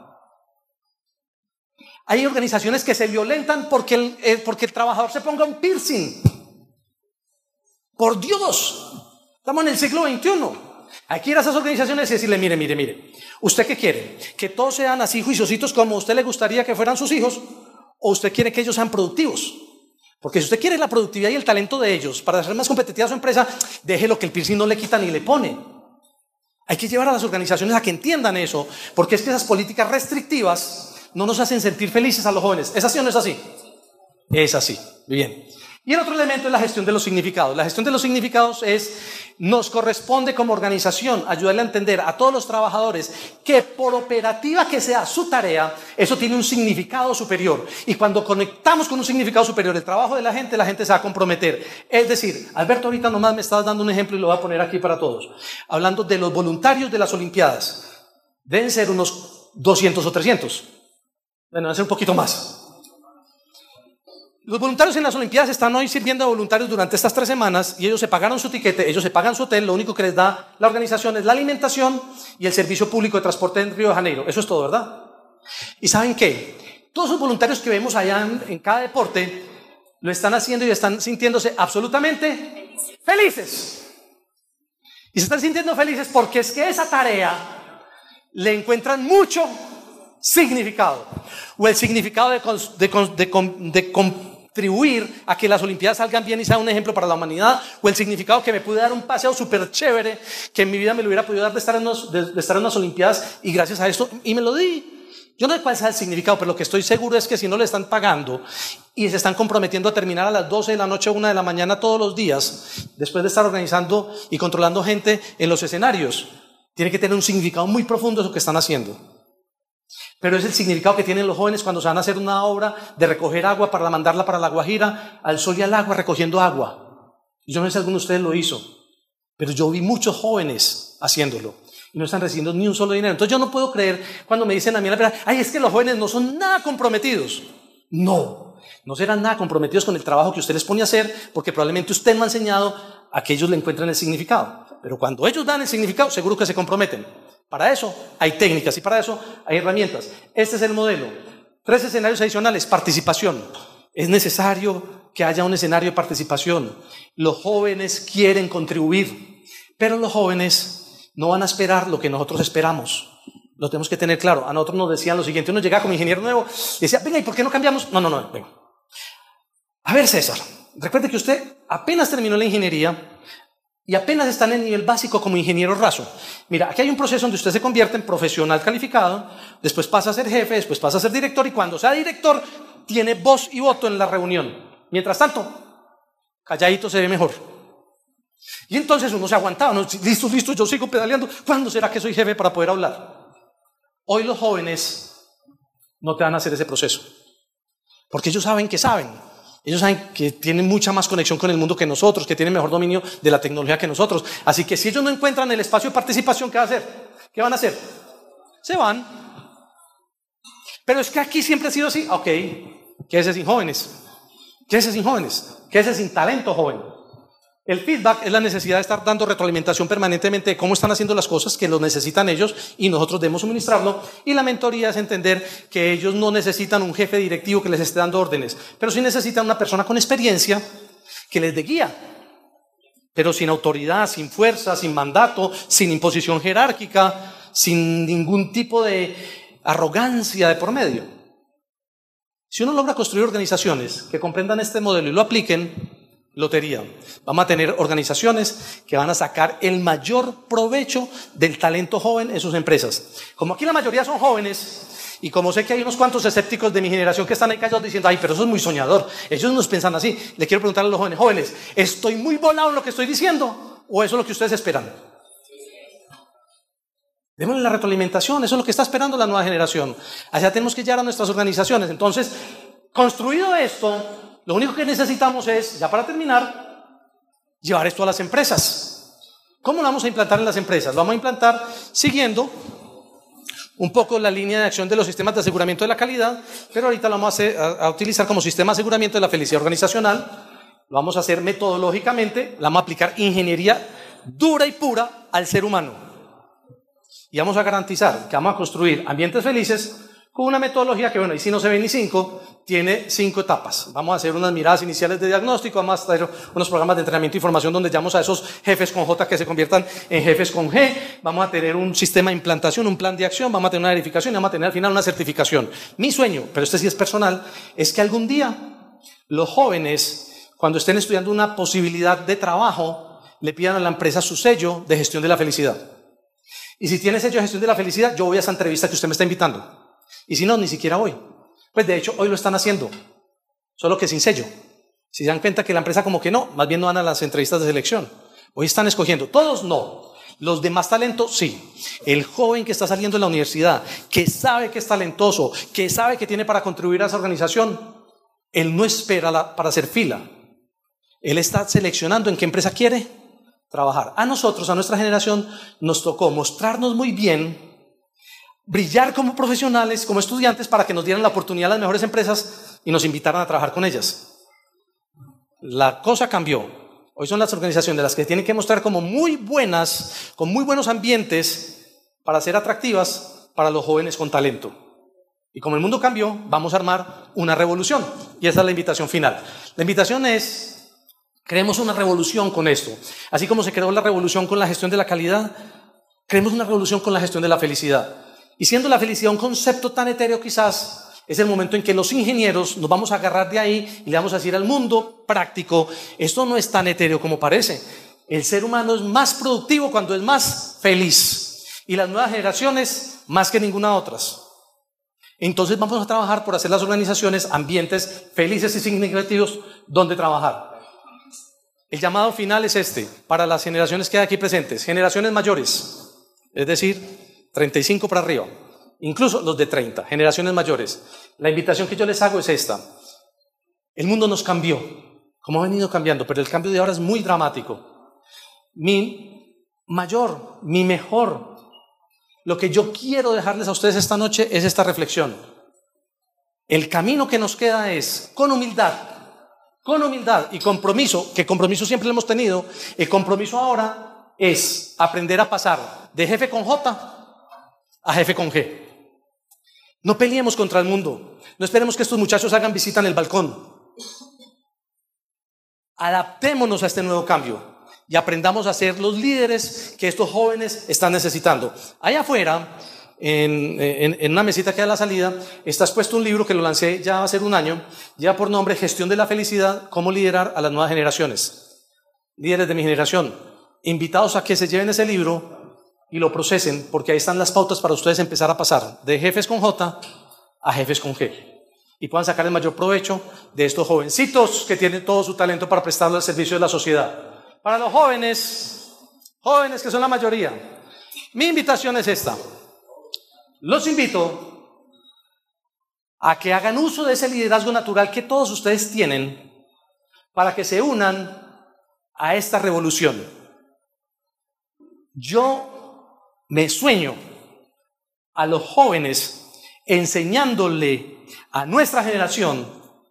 Hay organizaciones que se violentan porque el, eh, porque el trabajador se ponga un piercing. ¡Por Dios! Estamos en el siglo veintiuno. Hay que ir a esas organizaciones y decirle, mire, mire, mire, ¿usted qué quiere? ¿Que todos sean así juiciositos como a usted le gustaría que fueran sus hijos? ¿O usted quiere que ellos sean productivos? Porque si usted quiere la productividad y el talento de ellos para hacer más competitiva su empresa, déjelo que el piercing no le quita ni le pone. Hay que llevar a las organizaciones a que entiendan eso, porque es que esas políticas restrictivas no nos hacen sentir felices a los jóvenes. ¿Es así o no es así? Es así. Muy bien. Y el otro elemento es la gestión de los significados. La gestión de los significados es, nos corresponde como organización ayudarle a entender a todos los trabajadores que por operativa que sea su tarea, eso tiene un significado superior. Y cuando conectamos con un significado superior el trabajo de la gente, la gente se va a comprometer. Es decir, Alberto ahorita nomás me estabas dando un ejemplo y lo voy a poner aquí para todos. Hablando de los voluntarios de las Olimpiadas. Deben ser unos doscientos o trescientos. Bueno, deben ser un poquito más. Los voluntarios en las Olimpiadas están hoy sirviendo a voluntarios durante estas tres semanas y ellos se pagaron su tiquete, ellos se pagan su hotel, lo único que les da la organización es la alimentación y el servicio público de transporte en Río de Janeiro. Eso es todo, ¿verdad? ¿Y saben qué? Todos los voluntarios que vemos allá en, en cada deporte lo están haciendo y están sintiéndose absolutamente felices. Y se están sintiendo felices porque es que esa tarea le encuentran mucho significado. O el significado de, de, de, de contribuir a que las Olimpiadas salgan bien y sean un ejemplo para la humanidad. O el significado que me pude dar un paseo súper chévere que en mi vida me lo hubiera podido dar de estar, en unos, de, de estar en unas Olimpiadas y gracias a esto, y me lo di. Yo no sé cuál sea el significado, pero lo que estoy seguro es que si no le están pagando y se están comprometiendo a terminar a las doce de la noche o una de la mañana todos los días, después de estar organizando y controlando gente en los escenarios, tiene que tener un significado muy profundo eso que están haciendo. Pero es el significado que tienen los jóvenes cuando se van a hacer una obra de recoger agua para mandarla para La Guajira, al sol y al agua, recogiendo agua. Y yo no sé si alguno de ustedes lo hizo, pero yo vi muchos jóvenes haciéndolo. Y no están recibiendo ni un solo dinero. Entonces yo no puedo creer cuando me dicen a mí la verdad, ay, es que los jóvenes no son nada comprometidos. No, no serán nada comprometidos con el trabajo que usted les pone a hacer, porque probablemente usted no ha enseñado a que ellos le encuentren el significado. Pero cuando ellos dan el significado, seguro que se comprometen. Para eso hay técnicas y para eso hay herramientas. Este es el modelo. Tres escenarios adicionales. Participación. Es necesario que haya un escenario de participación. Los jóvenes quieren contribuir, pero los jóvenes no van a esperar lo que nosotros esperamos. Lo tenemos que tener claro. A nosotros nos decían lo siguiente. Uno llegaba como ingeniero nuevo y decía, venga, ¿y por qué no cambiamos? No, no, no, venga. A ver, César, recuerde que usted apenas terminó la ingeniería y apenas está en el nivel básico como ingeniero raso. Mira, aquí hay un proceso donde usted se convierte en profesional calificado, después pasa a ser jefe, después pasa a ser director y cuando sea director tiene voz y voto en la reunión. Mientras tanto, calladito se ve mejor. Y entonces uno se aguantaba, ¿no? listo, listo, yo sigo pedaleando. ¿Cuándo será que soy jefe para poder hablar? Hoy los jóvenes no te van a hacer ese proceso, porque ellos saben que saben. Ellos saben que tienen mucha más conexión con el mundo que nosotros, que tienen mejor dominio de la tecnología que nosotros. Así que si ellos no encuentran el espacio de participación, ¿qué van a hacer? ¿Qué van a hacer? Se van. Pero es que aquí siempre ha sido así. Ok, quédese sin jóvenes. Quédese sin jóvenes. Quédese sin talento joven. El feedback es la necesidad de estar dando retroalimentación permanentemente de cómo están haciendo las cosas, que lo necesitan ellos y nosotros debemos suministrarlo. Y la mentoría es entender que ellos no necesitan un jefe directivo que les esté dando órdenes, pero sí necesitan una persona con experiencia que les dé guía, pero sin autoridad, sin fuerza, sin mandato, sin imposición jerárquica, sin ningún tipo de arrogancia de por medio. Si uno logra construir organizaciones que comprendan este modelo y lo apliquen, lotería. Vamos a tener organizaciones que van a sacar el mayor provecho del talento joven en sus empresas. Como aquí la mayoría son jóvenes y como sé que hay unos cuantos escépticos de mi generación que están ahí callados diciendo, ay, pero eso es muy soñador. Ellos nos piensan así. Le quiero preguntar a los jóvenes, jóvenes, ¿estoy muy volado en lo que estoy diciendo o eso es lo que ustedes esperan? Démosle la retroalimentación, eso es lo que está esperando la nueva generación. Allá tenemos que llegar a nuestras organizaciones. Entonces, construido esto, lo único que necesitamos es, ya para terminar, llevar esto a las empresas. ¿Cómo lo vamos a implantar en las empresas? Lo vamos a implantar siguiendo un poco la línea de acción de los sistemas de aseguramiento de la calidad, pero ahorita lo vamos a, hacer, a, a utilizar como sistema de aseguramiento de la felicidad organizacional. Lo vamos a hacer metodológicamente, la vamos a aplicar ingeniería dura y pura al ser humano. Y vamos a garantizar que vamos a construir ambientes felices con una metodología que, bueno, y si no se ven ni cinco, tiene cinco etapas. Vamos a hacer unas miradas iniciales de diagnóstico, vamos a hacer unos programas de entrenamiento y formación donde llamamos a esos jefes con J que se conviertan en jefes con G. Vamos a tener un sistema de implantación, un plan de acción, vamos a tener una verificación y vamos a tener al final una certificación. Mi sueño, pero este sí es personal, es que algún día los jóvenes, cuando estén estudiando una posibilidad de trabajo, le pidan a la empresa su sello de gestión de la felicidad. Y si tiene sello de gestión de la felicidad, yo voy a esa entrevista que usted me está invitando. Y si no, ni siquiera voy. Pues de hecho, hoy lo están haciendo, solo que sin sello. Si se dan cuenta que la empresa como que no, más bien no van a las entrevistas de selección. Hoy están escogiendo, todos no. Los de más talento, sí. El joven que está saliendo de la universidad, que sabe que es talentoso, que sabe que tiene para contribuir a esa organización, él no espera la, para hacer fila. Él está seleccionando en qué empresa quiere trabajar. A nosotros, a nuestra generación, nos tocó mostrarnos muy bien, brillar como profesionales, como estudiantes, para que nos dieran la oportunidad a las mejores empresas y nos invitaran a trabajar con ellas. La cosa cambió. Hoy son las organizaciones las que tienen que mostrar como muy buenas, con muy buenos ambientes para ser atractivas para los jóvenes con talento. Y como el mundo cambió, vamos a armar una revolución. Y esa es la invitación final. La invitación es, creemos una revolución con esto. Así como se creó la revolución con la gestión de la calidad, creemos una revolución con la gestión de la felicidad. Y siendo la felicidad un concepto tan etéreo quizás, es el momento en que los ingenieros nos vamos a agarrar de ahí y le vamos a decir al mundo práctico, esto no es tan etéreo como parece. El ser humano es más productivo cuando es más feliz. Y las nuevas generaciones más que ninguna otras. Entonces vamos a trabajar por hacer las organizaciones ambientes felices y significativos donde trabajar. El llamado final es este, para las generaciones que hay aquí presentes, generaciones mayores, es decir, treinta y cinco para arriba. Incluso los de treinta, generaciones mayores. La invitación que yo les hago es esta. El mundo nos cambió, como ha venido cambiando, pero el cambio de ahora es muy dramático. Mi mayor, mi mejor, lo que yo quiero dejarles a ustedes esta noche es esta reflexión. El camino que nos queda es, con humildad, con humildad y compromiso, que compromiso siempre lo hemos tenido, el compromiso ahora es aprender a pasar de jefe con J a jefe con G. No peleemos contra el mundo. No esperemos que estos muchachos hagan visita en el balcón. Adaptémonos a este nuevo cambio y aprendamos a ser los líderes que estos jóvenes están necesitando. Allá afuera, en, en, en una mesita que hay a la salida, está expuesto un libro que lo lancé ya va a ser un año, ya por nombre Gestión de la Felicidad, cómo liderar a las nuevas generaciones. Líderes de mi generación, invitados a que se lleven ese libro y lo procesen, porque ahí están las pautas para ustedes empezar a pasar de jefes con J a jefes con G y puedan sacar el mayor provecho de estos jovencitos que tienen todo su talento para prestarlo al servicio de la sociedad. Para los jóvenes, jóvenes que son la mayoría, mi invitación es esta. Los invito a que hagan uso de ese liderazgo natural que todos ustedes tienen para que se unan a esta revolución. Yo me sueño a los jóvenes enseñándole a nuestra generación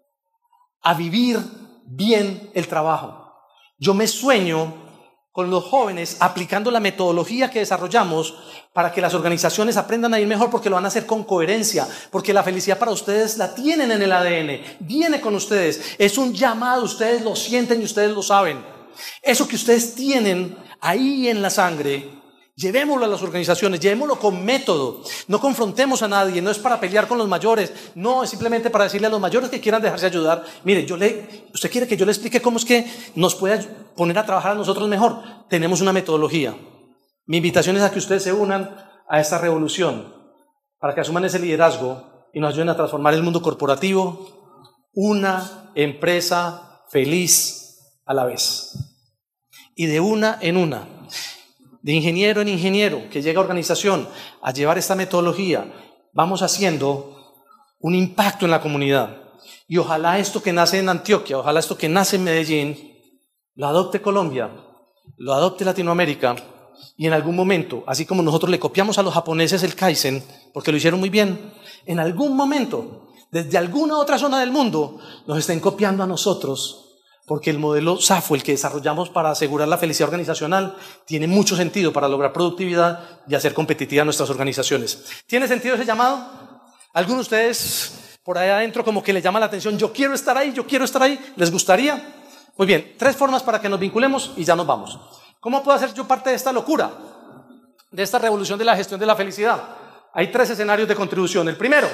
a vivir bien el trabajo. Yo me sueño con los jóvenes aplicando la metodología que desarrollamos para que las organizaciones aprendan a ir mejor, porque lo van a hacer con coherencia, porque la felicidad para ustedes la tienen en el A D N, viene con ustedes, es un llamado, ustedes lo sienten y ustedes lo saben. Eso que ustedes tienen ahí en la sangre, llevémoslo a las organizaciones, llevémoslo con método, no confrontemos a nadie, no es para pelear con los mayores, no, es simplemente para decirle a los mayores que quieran dejarse ayudar, mire, yo le, usted quiere que yo le explique cómo es que nos puede poner a trabajar a nosotros mejor, tenemos una metodología. Mi invitación es a que ustedes se unan a esta revolución, para que asuman ese liderazgo y nos ayuden a transformar el mundo corporativo, una empresa feliz a la vez, y de una en una, de ingeniero en ingeniero, que llega a organización a llevar esta metodología, vamos haciendo un impacto en la comunidad. Y ojalá esto que nace en Antioquia, ojalá esto que nace en Medellín, lo adopte Colombia, lo adopte Latinoamérica, y en algún momento, así como nosotros le copiamos a los japoneses el Kaizen, porque lo hicieron muy bien, en algún momento, desde alguna otra zona del mundo, nos estén copiando a nosotros, porque el modelo SAFO, el que desarrollamos para asegurar la felicidad organizacional, tiene mucho sentido para lograr productividad y hacer competitivas nuestras organizaciones. ¿Tiene sentido ese llamado? ¿Alguno de ustedes por ahí adentro como que le llama la atención? Yo quiero estar ahí, yo quiero estar ahí. ¿Les gustaría? Muy bien, tres formas para que nos vinculemos y ya nos vamos. ¿Cómo puedo hacer yo parte de esta locura? De esta revolución de la gestión de la felicidad. Hay tres escenarios de contribución. El primero,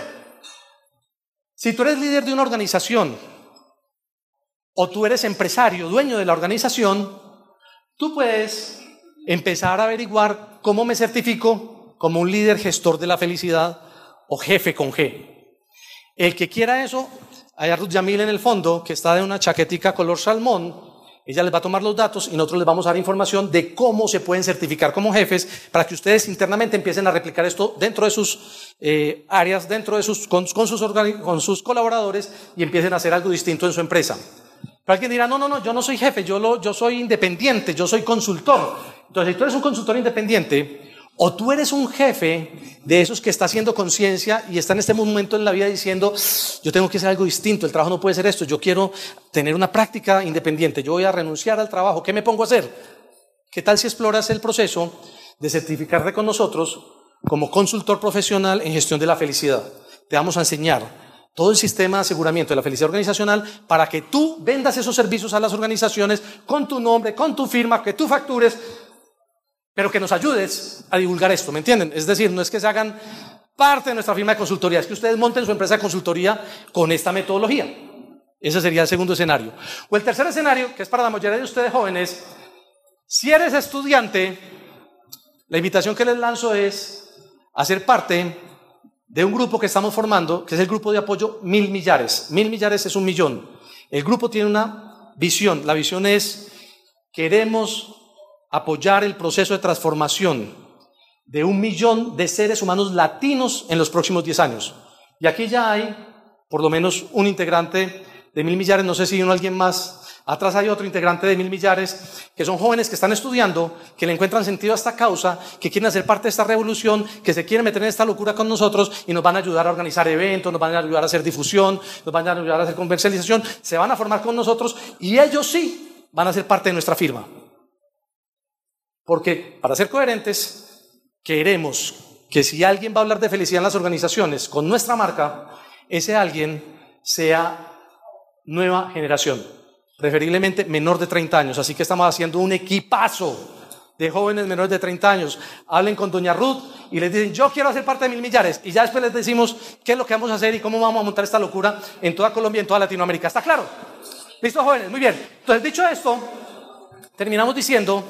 si tú eres líder de una organización, o tú eres empresario, dueño de la organización, tú puedes empezar a averiguar cómo me certifico como un líder gestor de la felicidad o jefe con G. El que quiera eso, hay a Ruth Yamil en el fondo, que está de una chaquetica color salmón, ella les va a tomar los datos y nosotros les vamos a dar información de cómo se pueden certificar como jefes para que ustedes internamente empiecen a replicar esto dentro de sus eh, áreas, dentro de sus, con, con, sus con sus colaboradores y empiecen a hacer algo distinto en su empresa. Pero alguien dirá, no, no, no, yo no soy jefe, yo, lo, yo soy independiente, yo soy consultor. Entonces, si tú eres un consultor independiente O tú eres un jefe de esos que está haciendo conciencia y está en este momento en la vida diciendo, yo tengo que hacer algo distinto, el trabajo no puede ser esto, yo quiero tener una práctica independiente, yo voy a renunciar al trabajo, ¿qué me pongo a hacer? ¿Qué tal si exploras el proceso de certificarte con nosotros como consultor profesional en gestión de la felicidad? Te vamos a enseñar todo el sistema de aseguramiento de la felicidad organizacional para que tú vendas esos servicios a las organizaciones con tu nombre, con tu firma, que tú factures, pero que nos ayudes a divulgar esto, ¿me entienden? Es decir, no es que se hagan parte de nuestra firma de consultoría, es que ustedes monten su empresa de consultoría con esta metodología. Ese sería el segundo escenario. O el tercer escenario, que es para la mayoría de ustedes jóvenes, si eres estudiante, la invitación que les lanzo es hacer parte de un grupo que estamos formando, que es el grupo de apoyo Mil Millares. Mil Millares es un millón. El grupo tiene una visión, la visión es, queremos apoyar el proceso de transformación de un millón de seres humanos latinos en los próximos diez años. Y aquí ya hay por lo menos un integrante de Mil Millares, no sé si uno alguien más. Atrás hay otro integrante de Mil Millares, que son jóvenes que están estudiando, que le encuentran sentido a esta causa, que quieren hacer parte de esta revolución, que se quieren meter en esta locura con nosotros y nos van a ayudar a organizar eventos, nos van a ayudar a hacer difusión, nos van a ayudar a hacer comercialización, se van a formar con nosotros y ellos sí van a ser parte de nuestra firma. Porque, para ser coherentes, queremos que si alguien va a hablar de felicidad en las organizaciones con nuestra marca, ese alguien sea nueva generación, preferiblemente menor de treinta años. Así que estamos haciendo un equipazo de jóvenes menores de treinta años. Hablen con doña Ruth y les dicen, yo quiero hacer parte de Mil Millares. Y ya después les decimos qué es lo que vamos a hacer y cómo vamos a montar esta locura en toda Colombia y en toda Latinoamérica. ¿Está claro? ¿Listo, jóvenes? Muy bien. Entonces, dicho esto, terminamos diciendo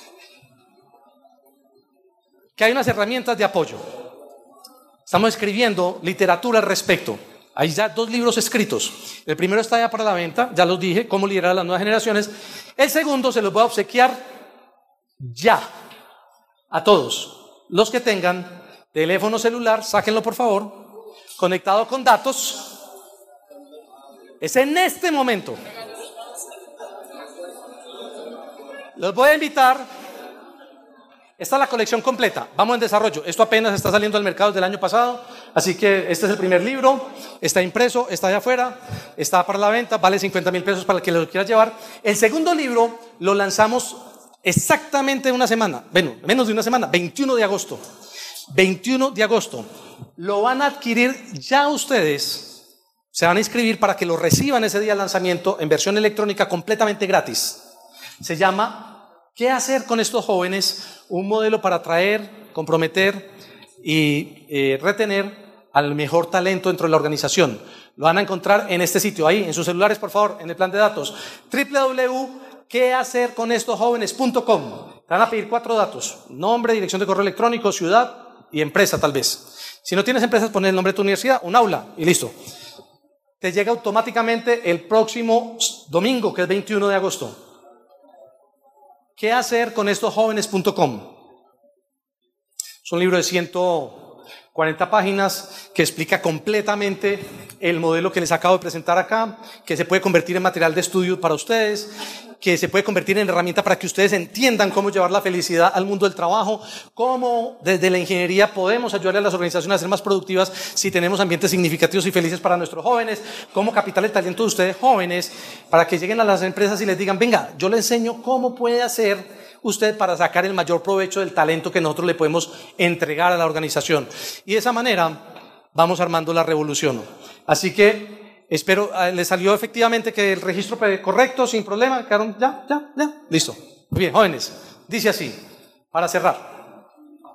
que hay unas herramientas de apoyo. Estamos escribiendo literatura al respecto. Hay ya dos libros escritos. El primero está ya para la venta, ya los dije, cómo liderar a las nuevas generaciones. El segundo se los voy a obsequiar ya a todos. Los que tengan teléfono celular, sáquenlo por favor, conectado con datos. Es en este momento. Los voy a invitar. Esta es la colección completa, vamos en desarrollo. Esto apenas está saliendo al mercado desde el año pasado, así que este es el primer libro, está impreso, está allá afuera, está para la venta, vale cincuenta mil pesos para el que lo quiera llevar. El segundo libro lo lanzamos exactamente una semana, bueno, menos de una semana, veintiuno de agosto. veintiuno de agosto. Lo van a adquirir ya ustedes, se van a inscribir para que lo reciban ese día de lanzamiento en versión electrónica completamente gratis. Se llama ¿Qué hacer con estos jóvenes? Un modelo para atraer, comprometer y eh, retener al mejor talento dentro de la organización. Lo van a encontrar en este sitio, ahí, en sus celulares, por favor, en el plan de datos. doble u doble u doble u punto qué hacer con estos jóvenes punto com. Te van a pedir cuatro datos: nombre, dirección de correo electrónico, ciudad y empresa, tal vez. Si no tienes empresas, pones el nombre de tu universidad, un aula y listo. Te llega automáticamente el próximo domingo, que es veintiuno de agosto. ¿Qué hacer con estos jóvenes punto com? Es un libro de ciento cuarenta páginas que explica completamente el modelo que les acabo de presentar acá, que se puede convertir en material de estudio para ustedes, que se puede convertir en herramienta para que ustedes entiendan cómo llevar la felicidad al mundo del trabajo, cómo desde la ingeniería podemos ayudar a las organizaciones a ser más productivas si tenemos ambientes significativos y felices para nuestros jóvenes, cómo capital el talento de ustedes jóvenes para que lleguen a las empresas y les digan, venga, yo le enseño cómo puede hacer usted para sacar el mayor provecho del talento que nosotros le podemos entregar a la organización. Y de esa manera vamos armando la revolución. Así que espero, ¿le salió efectivamente que el registro correcto, sin problema? ¿Quedaron? ¿Ya? ¿Ya? ¿Ya? Listo. Muy bien, jóvenes. Dice así, para cerrar.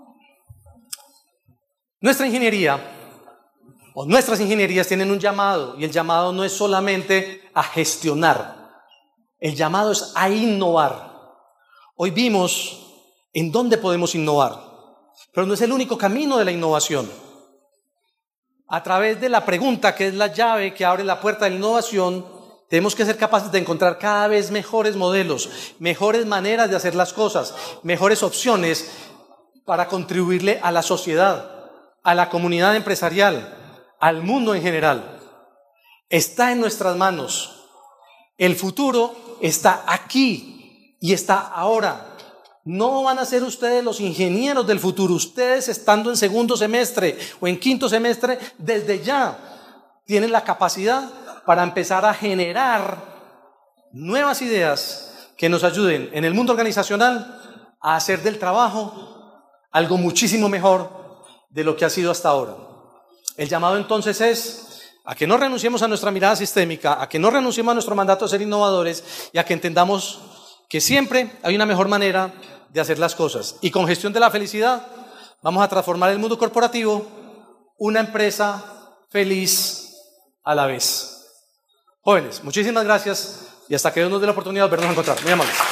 Nuestra ingeniería, o nuestras ingenierías tienen un llamado, y el llamado no es solamente a gestionar. El llamado es a innovar. Hoy vimos en dónde podemos innovar, pero no es el único camino de la innovación. A través de la pregunta, que es la llave que abre la puerta de la innovación, tenemos que ser capaces de encontrar cada vez mejores modelos, mejores maneras de hacer las cosas, mejores opciones para contribuirle a la sociedad, a la comunidad empresarial, al mundo en general. Está en nuestras manos. El futuro está aquí y está ahora. No van a ser ustedes los ingenieros del futuro. Ustedes, estando en segundo semestre o en quinto semestre, desde ya tienen la capacidad para empezar a generar nuevas ideas que nos ayuden en el mundo organizacional a hacer del trabajo algo muchísimo mejor de lo que ha sido hasta ahora. El llamado entonces es a que no renunciemos a nuestra mirada sistémica, a que no renunciemos a nuestro mandato de ser innovadores y a que entendamos que siempre hay una mejor manera de hacer las cosas. Y con gestión de la felicidad vamos a transformar el mundo corporativo, una empresa feliz a la vez. Jóvenes, muchísimas gracias y hasta que Dios nos dé la oportunidad de vernos a encontrar. Muy amables.